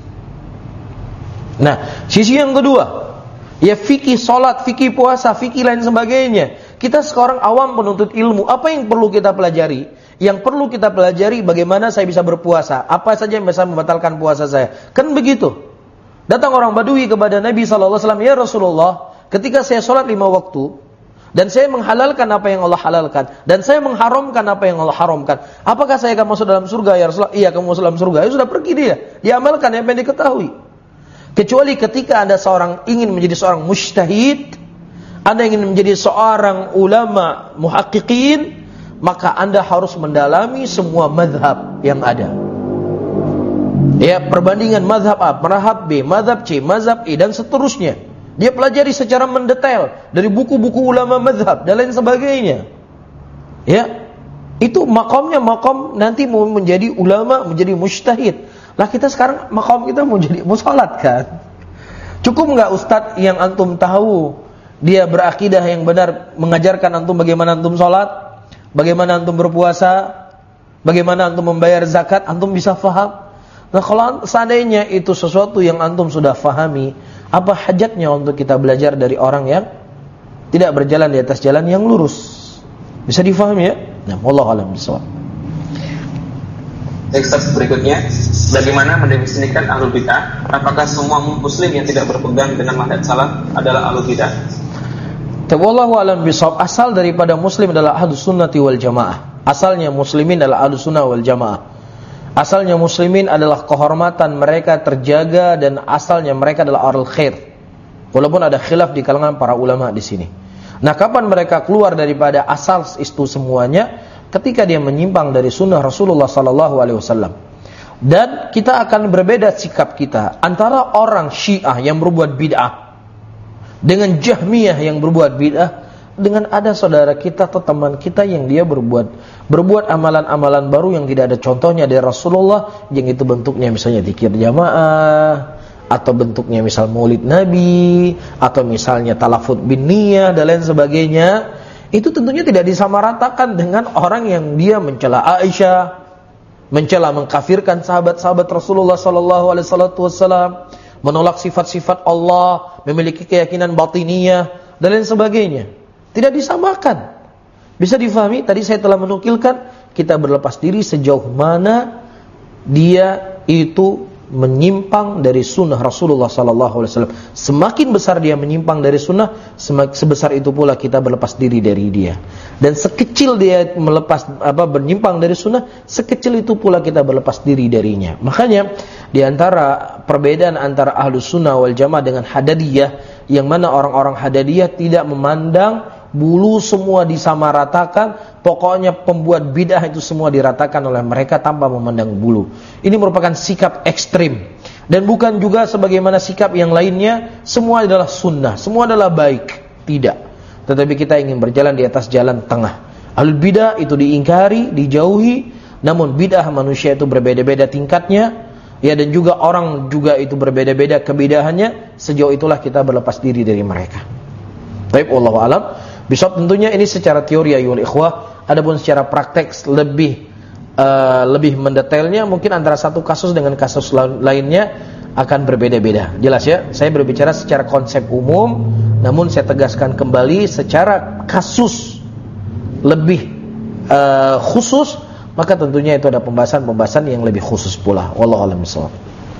Nah, sisi yang kedua, ya fikih salat, fikih puasa, fikih lain sebagainya. Kita sekarang awam penuntut ilmu, apa yang perlu kita pelajari? Yang perlu kita pelajari bagaimana saya bisa berpuasa, apa saja yang bisa membatalkan puasa saya. Kan begitu. Datang orang Badui kepada Nabi sallallahu alaihi wasallam, "Ya Rasulullah, ketika saya salat lima waktu dan saya menghalalkan apa yang Allah halalkan dan saya mengharamkan apa yang Allah haramkan, apakah saya akan masuk dalam surga ya Rasulullah?" "Iya, kamu masuk dalam surga." Ya sudah, pergi dia. Diamalkan apa yang diketahui. Kecuali ketika Anda seorang ingin menjadi seorang mujtahid, Anda ingin menjadi seorang ulama muhaqqiqin, maka Anda harus mendalami semua mazhab yang ada. Ya, perbandingan mazhab A, mazhab B, mazhab C, mazhab E dan seterusnya. Dia pelajari secara mendetail dari buku-buku ulama mazhab dan lain sebagainya. Ya. Itu makamnya makam nanti mau menjadi ulama, menjadi mujtahid. Lah kita sekarang makam kita mau jadi mau salat kan? Cukup enggak ustadz yang antum tahu dia berakidah yang benar mengajarkan antum bagaimana antum salat, bagaimana antum berpuasa, bagaimana antum membayar zakat, antum bisa faham? Nah, kalau seandainya itu sesuatu yang antum sudah fahami, apa hajatnya untuk kita belajar dari orang yang tidak berjalan di atas jalan yang lurus? Bisa difahami ya? Nah, wallahu a'lam bishawab. Text berikutnya, bagaimana mendefinisikan ahlul bidah? Apakah semua muslim yang tidak berpegang dengan manhaj salaf adalah ahlul bidah? Wallahu a'lam bishawab. Asal daripada muslim adalah ahlus sunnati wal jamaah. Asalnya muslimin adalah ahlus sunnah wal jamaah. Asalnya muslimin adalah kehormatan mereka terjaga dan asalnya mereka adalah ahlul khair. Walaupun ada khilaf di kalangan para ulama di sini. Nah, kapan mereka keluar daripada asal itu semuanya? Ketika dia menyimpang dari sunnah Rasulullah sallallahu alaihi wasallam. Dan kita akan berbeda sikap kita antara orang Syiah yang berbuat bid'ah dengan Jahmiyah yang berbuat bid'ah, dengan ada saudara kita atau teman kita yang dia berbuat berbuat amalan-amalan baru yang tidak ada contohnya dari Rasulullah, yang itu bentuknya misalnya zikir jamaah, atau bentuknya misal maulid Nabi, atau misalnya talafut bin niyah dan lain sebagainya. Itu tentunya tidak disamaratakan dengan orang yang dia mencela Aisyah, mencela mengkafirkan sahabat-sahabat Rasulullah sallallahu alaihi wasallam, menolak sifat-sifat Allah, memiliki keyakinan batiniyah dan lain sebagainya. Tidak disamakan. Bisa difahami? Tadi saya telah menukilkan kita berlepas diri sejauh mana dia itu menyimpang dari sunnah Rasulullah sallallahu alaihi wasallam. Semakin besar dia menyimpang dari sunnah, sebesar itu pula kita berlepas diri dari dia. Dan sekecil dia melepas apa menyimpang dari sunnah, sekecil itu pula kita berlepas diri darinya. Makanya di antara perbedaan antara ahlus sunnah wal jamaah dengan hadadiyah, yang mana orang-orang hadadiyah tidak memandang bulu semua disamaratakan, pokoknya pembuat bidah itu semua diratakan oleh mereka tanpa memandang bulu. Ini merupakan sikap ekstrim. Dan bukan juga sebagaimana sikap yang lainnya, semua adalah sunnah, semua adalah baik. Tidak. Tetapi kita ingin berjalan di atas jalan tengah. Ahlul bidah itu diingkari, dijauhi, namun bidah manusia itu berbeda-beda tingkatnya. Ya, dan juga orang juga itu berbeda-beda kebidahannya. Sejauh itulah kita berlepas diri dari mereka. Baik, wallahu a'lam. Bisa tentunya ini secara teori ayyuhal ikhwah, adapun secara praktek lebih uh, lebih mendetailnya mungkin antara satu kasus dengan kasus lainnya akan berbeda-beda. Jelas ya? Saya berbicara secara konsep umum, namun saya tegaskan kembali secara kasus lebih uh, khusus, maka tentunya itu ada pembahasan-pembahasan yang lebih khusus pula. Wallahu a'lam bishawab.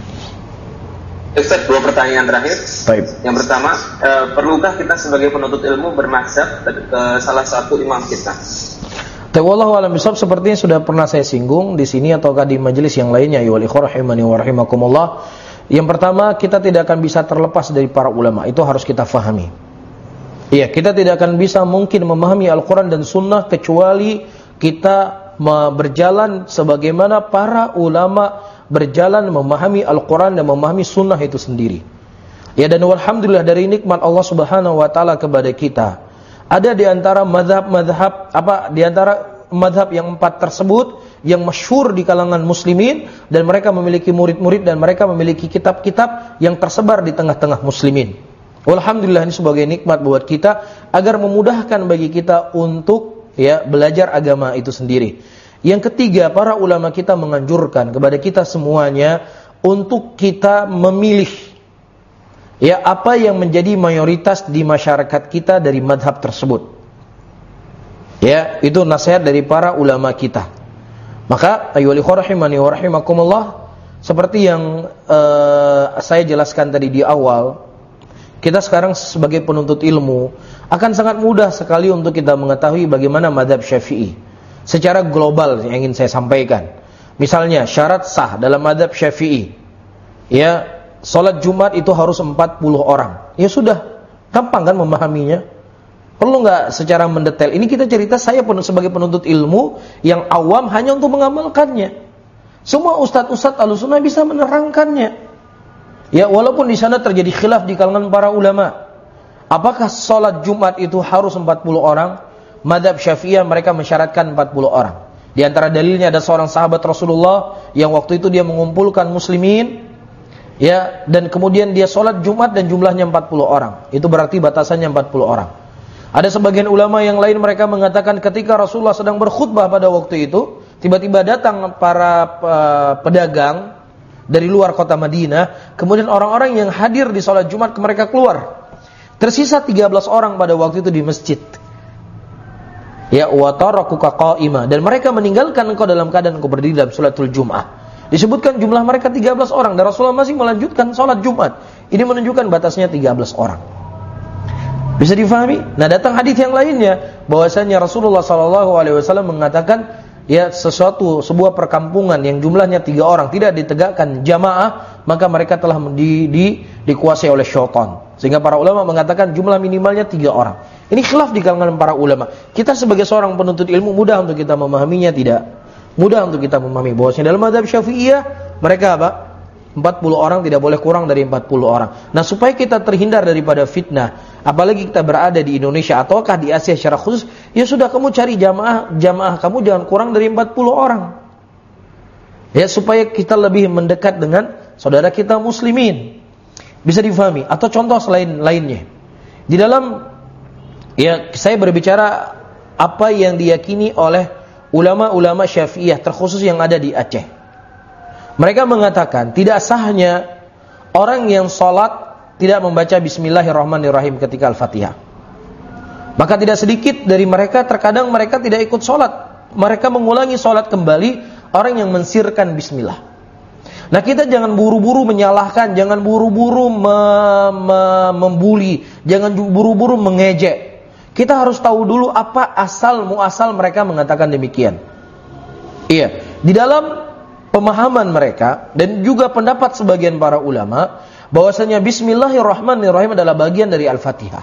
Ustaz, dua pertanyaan terakhir. Baik. Yang pertama, e, perlukah kita sebagai penuntut ilmu bermazhab ke salah satu imam kita? Wallahu a'lam bishawab, sepertinya sudah pernah saya singgung di sini ataukah di majelis yang lainnya. Ya wal ikhwah rahimani wa rahimakumullah. Yang pertama, kita tidak akan bisa terlepas dari para ulama. Itu harus kita fahami. Iya, kita tidak akan bisa mungkin memahami Al-Quran dan Sunnah kecuali kita berjalan sebagaimana para ulama berjalan memahami Al-Quran dan memahami Sunnah itu sendiri. Ya, dan alhamdulillah dari nikmat Allah Subhanahu wa taala kepada kita, ada di antara mazhab-mazhab apa di antara mazhab yang empat tersebut yang masyhur di kalangan muslimin, dan mereka memiliki murid-murid dan mereka memiliki kitab-kitab yang tersebar di tengah-tengah muslimin. Alhamdulillah, ini sebagai nikmat buat kita agar memudahkan bagi kita untuk ya belajar agama itu sendiri. Yang ketiga, para ulama kita menganjurkan kepada kita semuanya untuk kita memilih ya apa yang menjadi mayoritas di masyarakat kita dari madhab tersebut. Ya, itu nasihat dari para ulama kita. Maka ayyuhal ikhwah rahimani wa rahimakumullah, seperti yang uh, saya jelaskan tadi di awal, kita sekarang sebagai penuntut ilmu akan sangat mudah sekali untuk kita mengetahui bagaimana madhab Syafi'i secara global yang ingin saya sampaikan. Misalnya syarat sah dalam madhab Syafi'i, ya salat Jumat itu harus empat puluh orang. Ya sudah, gampang kan memahaminya? Perlu nggak secara mendetail? Ini kita cerita saya sebagai penuntut ilmu yang awam hanya untuk mengamalkannya. Semua ustadz-ustadz Ahlussunnah bisa menerangkannya. Ya, walaupun di sana terjadi khilaf di kalangan para ulama. Apakah salat Jumat itu harus empat puluh orang? Mazhab Syafi'iyah mereka mensyaratkan empat puluh orang. Di antara dalilnya ada seorang sahabat Rasulullah yang waktu itu dia mengumpulkan muslimin, ya, dan kemudian dia sholat Jumat dan jumlahnya empat puluh orang. Itu berarti batasannya empat puluh orang. Ada sebagian ulama yang lain mereka mengatakan ketika Rasulullah sedang berkhutbah pada waktu itu, tiba-tiba datang para uh, pedagang dari luar kota Madinah, kemudian orang-orang yang hadir di sholat Jumat mereka keluar. Tersisa tiga belas orang pada waktu itu di masjid. Ya, wa tarakuka qa'ima, dan mereka meninggalkan engkau dalam keadaan engkau berdiri dalam sholatul Jum'ah. Disebutkan jumlah mereka tiga belas orang dan Rasulullah masih melanjutkan sholat Jumat. Ini menunjukkan batasnya tiga belas orang. Bisa difahami? Nah, datang hadis yang lainnya bahwasanya Rasulullah sallallahu alaihi wasallam mengatakan ya sesuatu sebuah perkampungan yang jumlahnya tiga orang tidak ditegakkan jamaah, maka mereka telah di, di, dikuasai oleh syaitan. Sehingga para ulama mengatakan jumlah minimalnya tiga orang. Ini khilaf di kalangan para ulama. Kita sebagai seorang penuntut ilmu mudah untuk kita memahaminya tidak? Mudah untuk kita memahami bahwasanya dalam mazhab Syafi'iyah mereka apa? empat puluh orang tidak boleh kurang dari empat puluh orang. Nah, supaya kita terhindar daripada fitnah, apalagi kita berada di Indonesia ataukah di Asia secara khusus, ya sudah kamu cari jamaah, jamaah kamu jangan kurang dari empat puluh orang. Ya, supaya kita lebih mendekat dengan saudara kita muslimin. Bisa difahami? Atau contoh selain lainnya. Di dalam ya saya berbicara apa yang diyakini oleh ulama-ulama Syafi'iyah terkhusus yang ada di Aceh. Mereka mengatakan tidak sahnya orang yang sholat tidak membaca Bismillahirrahmanirrahim ketika Al-Fatihah. Maka tidak sedikit dari mereka terkadang mereka tidak ikut sholat. Mereka mengulangi sholat kembali orang yang mensirkan Bismillah. Nah, kita jangan buru-buru menyalahkan, jangan buru-buru me- me- membuli, jangan buru-buru mengejek. Kita harus tahu dulu apa asal muasal mereka mengatakan demikian. Iya, di dalam pemahaman mereka dan juga pendapat sebagian para ulama bahwasanya Bismillahirrahmanirrahim adalah bagian dari Al-Fatihah.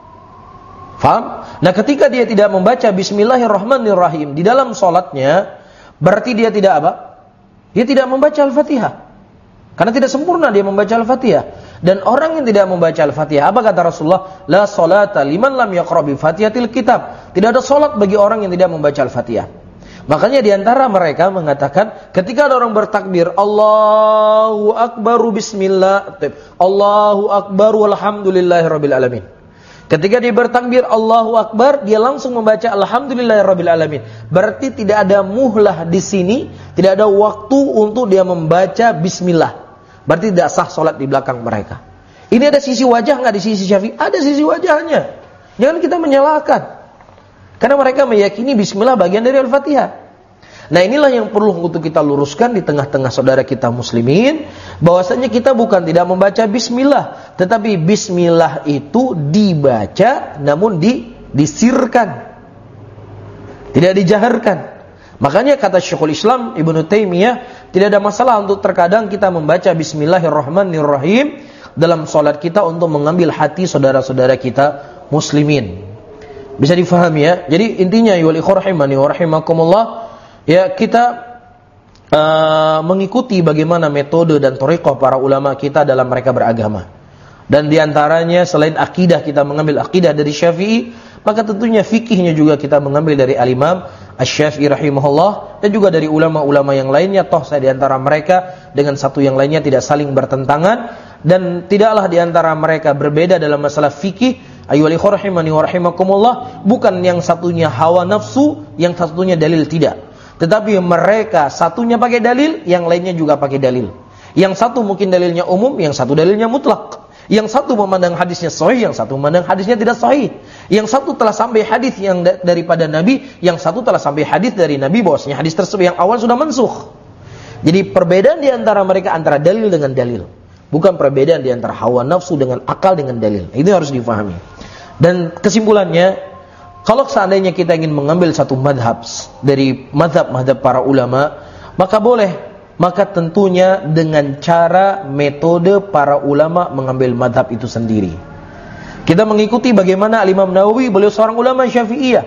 Faham? Nah, ketika dia tidak membaca Bismillahirrahmanirrahim di dalam sholatnya, berarti dia tidak apa? Dia tidak membaca Al-Fatihah. Karena tidak sempurna dia membaca Al-Fatihah. Dan orang yang tidak membaca Al-Fatihah, apa kata Rasulullah? La sholata liman lam yaqra bi Fatihatil kitab. Tidak ada sholat bagi orang yang tidak membaca Al-Fatihah. Makanya diantara mereka mengatakan ketika ada orang bertakbir Allahu Akbar bismillah, Allahu Akbar walhamdulillahirabbil alamin. Ketika dia bertakbir Allahu Akbar, dia langsung membaca alhamdulillahirabbil alamin. Berarti tidak ada muhlah di sini, tidak ada waktu untuk dia membaca bismillah. Berarti tidak sah salat di belakang mereka. Ini ada sisi wajah enggak di sisi Syafi'i? Ada sisi wajahnya. Jangan kita menyalahkan. Karena mereka meyakini bismillah bagian dari Al-Fatihah. Nah, inilah yang perlu untuk kita luruskan di tengah-tengah saudara kita muslimin, bahwasanya kita bukan tidak membaca bismillah, tetapi bismillah itu dibaca namun di, disirkan. Tidak dijaharkan. Makanya kata Syekhul Islam Ibnu Taimiyah, tidak ada masalah untuk terkadang kita membaca Bismillahirrahmanirrahim dalam salat kita untuk mengambil hati saudara-saudara kita muslimin. Bisa difahami ya. Jadi intinya ya wal ikhwah rahimani wa rahimakumullah, ya kita uh, mengikuti bagaimana metode dan thariqah para ulama kita dalam mereka beragama. Dan diantaranya selain akidah kita mengambil akidah dari Syafi'i, maka tentunya fikihnya juga kita mengambil dari Al-Imam Asy-Syafi'i rahimahullah, dan juga dari ulama-ulama yang lainnya. Toh saya diantara mereka dengan satu yang lainnya tidak saling bertentangan, dan tidaklah diantara mereka berbeda dalam masalah fikih. Ayyuhal ikhwah rahimani wa rahimakumullah, bukan yang satunya hawa nafsu, yang satunya dalil, tidak. Tetapi mereka satunya pakai dalil, yang lainnya juga pakai dalil. Yang satu mungkin dalilnya umum, yang satu dalilnya mutlak. Yang satu memandang hadisnya sahih, yang satu memandang hadisnya tidak sahih. Yang satu telah sampai hadis yang da- daripada Nabi, yang satu telah sampai hadis dari Nabi bahwasanya hadis tersebut yang awal sudah mansukh. Jadi perbedaan di antara mereka antara dalil dengan dalil, bukan perbedaan di antara hawa nafsu dengan akal dengan dalil. Itu harus difahami. Dan kesimpulannya, kalau seandainya kita ingin mengambil satu madhab dari madhab-madhab para ulama, maka boleh. Maka tentunya dengan cara metode para ulama mengambil madhab itu sendiri. Kita mengikuti bagaimana Al-Imam Nawawi, beliau seorang ulama Syafi'iyah.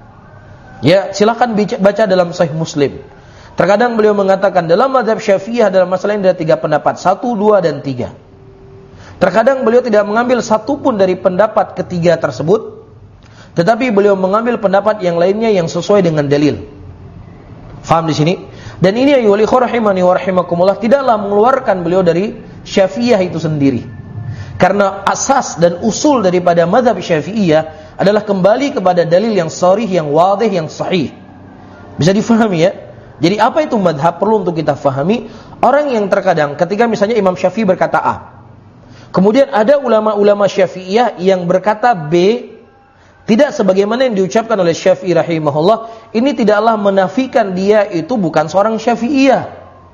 Ya, silakan baca dalam Sahih Muslim. Terkadang beliau mengatakan dalam madhab Syafi'iyah dalam masalah ini ada tiga pendapat, satu, dua, dan tiga. Terkadang beliau tidak mengambil satu pun dari pendapat ketiga tersebut, tetapi beliau mengambil pendapat yang lainnya yang sesuai dengan dalil. Faham di sini? Dan ini ayyuhal ikhwah rahimani wa rahimakumullah, tidaklah mengeluarkan beliau dari Syafi'iyah itu sendiri. Karena asas dan usul daripada mazhab Syafi'iyah adalah kembali kepada dalil yang sharih, yang wadih, yang sahih. Bisa difahami ya? Jadi apa itu mazhab perlu untuk kita fahami. Orang yang terkadang ketika misalnya Imam Syafi'i berkata A, kemudian ada ulama-ulama Syafi'iyah yang berkata B, tidak sebagaimana yang diucapkan oleh Syafi'i rahimahullah, ini tidaklah menafikan dia itu bukan seorang Syafi'iyah.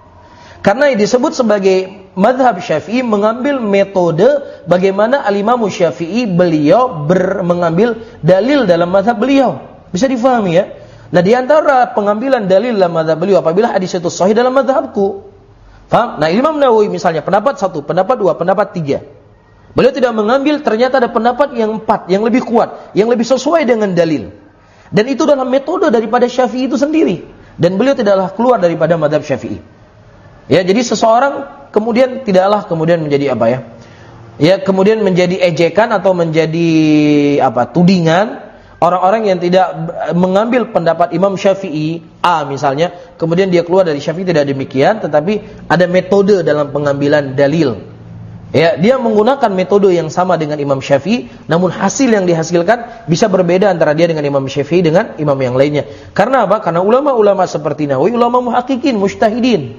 Karena disebut sebagai mazhab Syafi'i mengambil metode bagaimana Al-Imam Syafi'i beliau ber, mengambil dalil dalam mazhab beliau. Bisa difahami ya? Nah, di antara pengambilan dalil dalam mazhab beliau apabila hadis itu sahih dalam mazhabku. Paham? Nah, Imam Nawawi misalnya pendapat satu, pendapat dua, pendapat tiga. Beliau tidak mengambil, ternyata ada pendapat yang empat, yang lebih kuat, yang lebih sesuai dengan dalil. Dan itu dalam metode daripada Syafi'i itu sendiri. Dan beliau tidaklah keluar daripada mazhab Syafi'i. Ya, jadi seseorang kemudian tidaklah kemudian menjadi apa ya? Ya, kemudian menjadi ejekan atau menjadi apa? Tudingan orang-orang yang tidak mengambil pendapat Imam Syafi'i A misalnya, kemudian dia keluar dari Syafi'i, tidak demikian, tetapi ada metode dalam pengambilan dalil. Ya, dia menggunakan metode yang sama dengan Imam Syafi'i, namun hasil yang dihasilkan bisa berbeda antara dia dengan Imam Syafi'i dengan imam yang lainnya. Karena apa? Karena ulama-ulama seperti Nawawi, ulama muhaqqiqin, mujtahidin.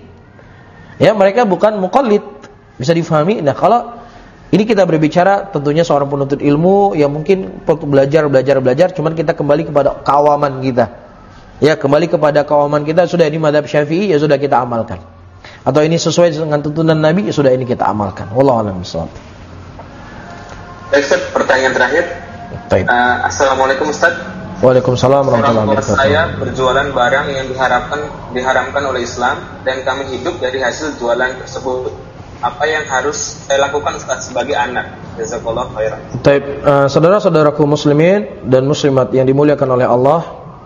Ya, mereka bukan muqallid. Bisa difahami? Nah, kalau ini kita berbicara tentunya seorang penuntut ilmu yang mungkin perlu belajar, belajar, belajar, cuman kita kembali kepada keawaman kita. Ya, kembali kepada keawaman kita, sudah ini mazhab Syafi'i, ya sudah kita amalkan. Atau ini sesuai dengan tuntunan Nabi, ya sudah ini kita amalkan. Wallahu a'lam bishawab. Baik, Ustaz, pertanyaan terakhir. Baik. Uh, Assalamualaikum Ustaz. Waalaikumsalam warahmatullahi wabarakatuh. Saya berjualan barang yang diharapkan diharamkan oleh Islam dan kami hidup dari hasil jualan tersebut. Apa yang harus saya lakukan Ustaz sebagai anak? Jazakallahu khairan. Baik, uh, saudara-saudaraku muslimin dan muslimat yang dimuliakan oleh Allah,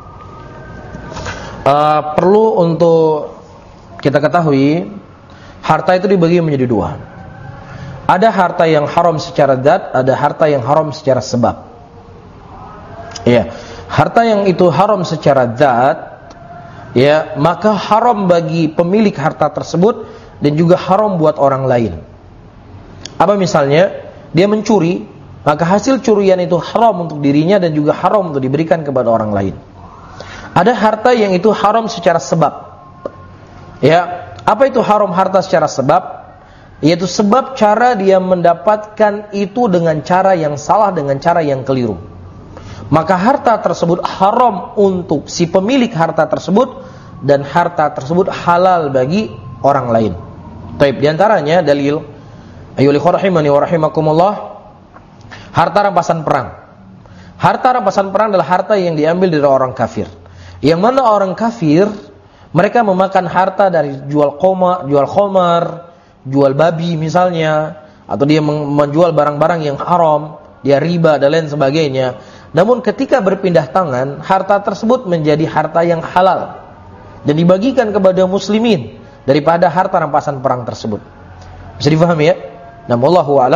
uh, perlu untuk kita ketahui, harta itu dibagi menjadi dua. Ada harta yang haram secara zat, ada harta yang haram secara sebab. Ya, harta yang itu haram secara zat, ya, maka haram bagi pemilik harta tersebut dan juga haram buat orang lain. Apa misalnya? Dia mencuri, maka hasil curian itu haram untuk dirinya dan juga haram untuk diberikan kepada orang lain. Ada harta yang itu haram secara sebab. Ya, apa itu haram harta secara sebab? Yaitu sebab cara dia mendapatkan itu dengan cara yang salah, dengan cara yang keliru. Maka harta tersebut haram untuk si pemilik harta tersebut dan harta tersebut halal bagi orang lain. Taib, di antaranya dalil ayyuhal ikhwah rahimani wa rahimakumullah, harta rampasan perang. Harta rampasan perang adalah harta yang diambil dari orang kafir. Yang mana orang kafir mereka memakan harta dari jual koma, jual khomar, jual babi misalnya, atau dia menjual barang-barang yang haram, dia riba dan lain sebagainya. Namun ketika berpindah tangan, harta tersebut menjadi harta yang halal dan dibagikan kepada muslimin daripada harta rampasan perang tersebut. Bisa difahami ya? Nah, wallahu alam,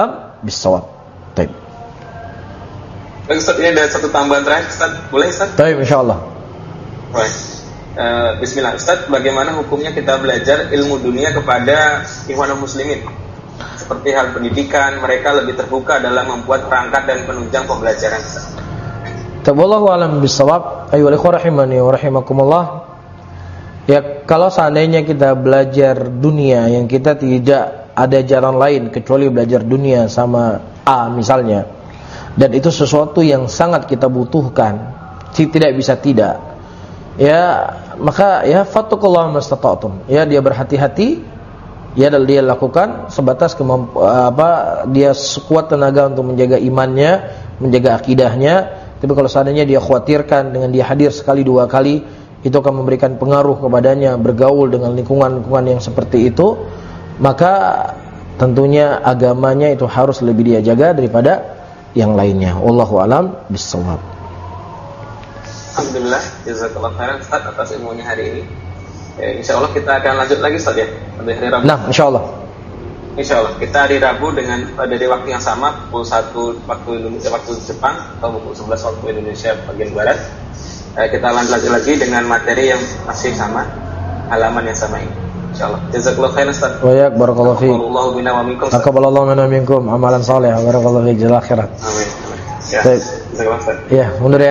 bissawab. Baik. Baik Ustaz, ini ada satu tambahan terakhir Ustaz. Boleh Ustaz? Baik, insyaallah. Baik. Uh, Bismillah Ustaz, bagaimana hukumnya kita belajar ilmu dunia kepada ikhwanul muslimin? Seperti hal pendidikan, mereka lebih terbuka dalam membuat perangkat dan penunjang pembelajaran Ustaz. Wallahu a'lam bissawab. Ayyuhal ikhwah rahimani wa rahimakumullah. Ya, kalau seandainya kita belajar dunia yang kita tidak ada jalan lain kecuali belajar dunia sama A misalnya, dan itu sesuatu yang sangat kita butuhkan, tidak bisa tidak, ya maka ya fattaqullaha mastata'tum. Ya, dia berhati-hati, ya dia lakukan sebatas kemampu, apa dia sekuat tenaga untuk menjaga imannya, menjaga akidahnya. Tapi kalau seandainya dia khawatirkan dengan dia hadir sekali dua kali, itu akan memberikan pengaruh kepadanya bergaul dengan lingkungan-lingkungan yang seperti itu, maka tentunya agamanya itu harus lebih dia jaga daripada yang lainnya. Wallahu a'lam bissawab. Alhamdulillah, jazakallahu khairan Ustaz atas ilmunya hari ini. Ya, insyaallah kita akan lanjut lagi Ustaz ya. Pada hari Rabu. Nah, insyaallah. Insyaallah kita hari Rabu dengan dari waktu yang sama pukul satu waktu Indonesia waktu Jepang atau pukul sebelas waktu Indonesia bagian barat. Eh, kita lanjut lagi dengan materi yang masih sama, halaman yang sama ini. Insyaallah. Jazakallahu khairan Ustaz. Wa yak barakallahu fiik. Allahu bina wa minkum. Taqabbalallahu minna wa minkum amalan salih. Barakallahu fiik. Jazakallahu khairan. Amin. Ya. Baik. Jazakallahu khairan. Ya, mundur ya.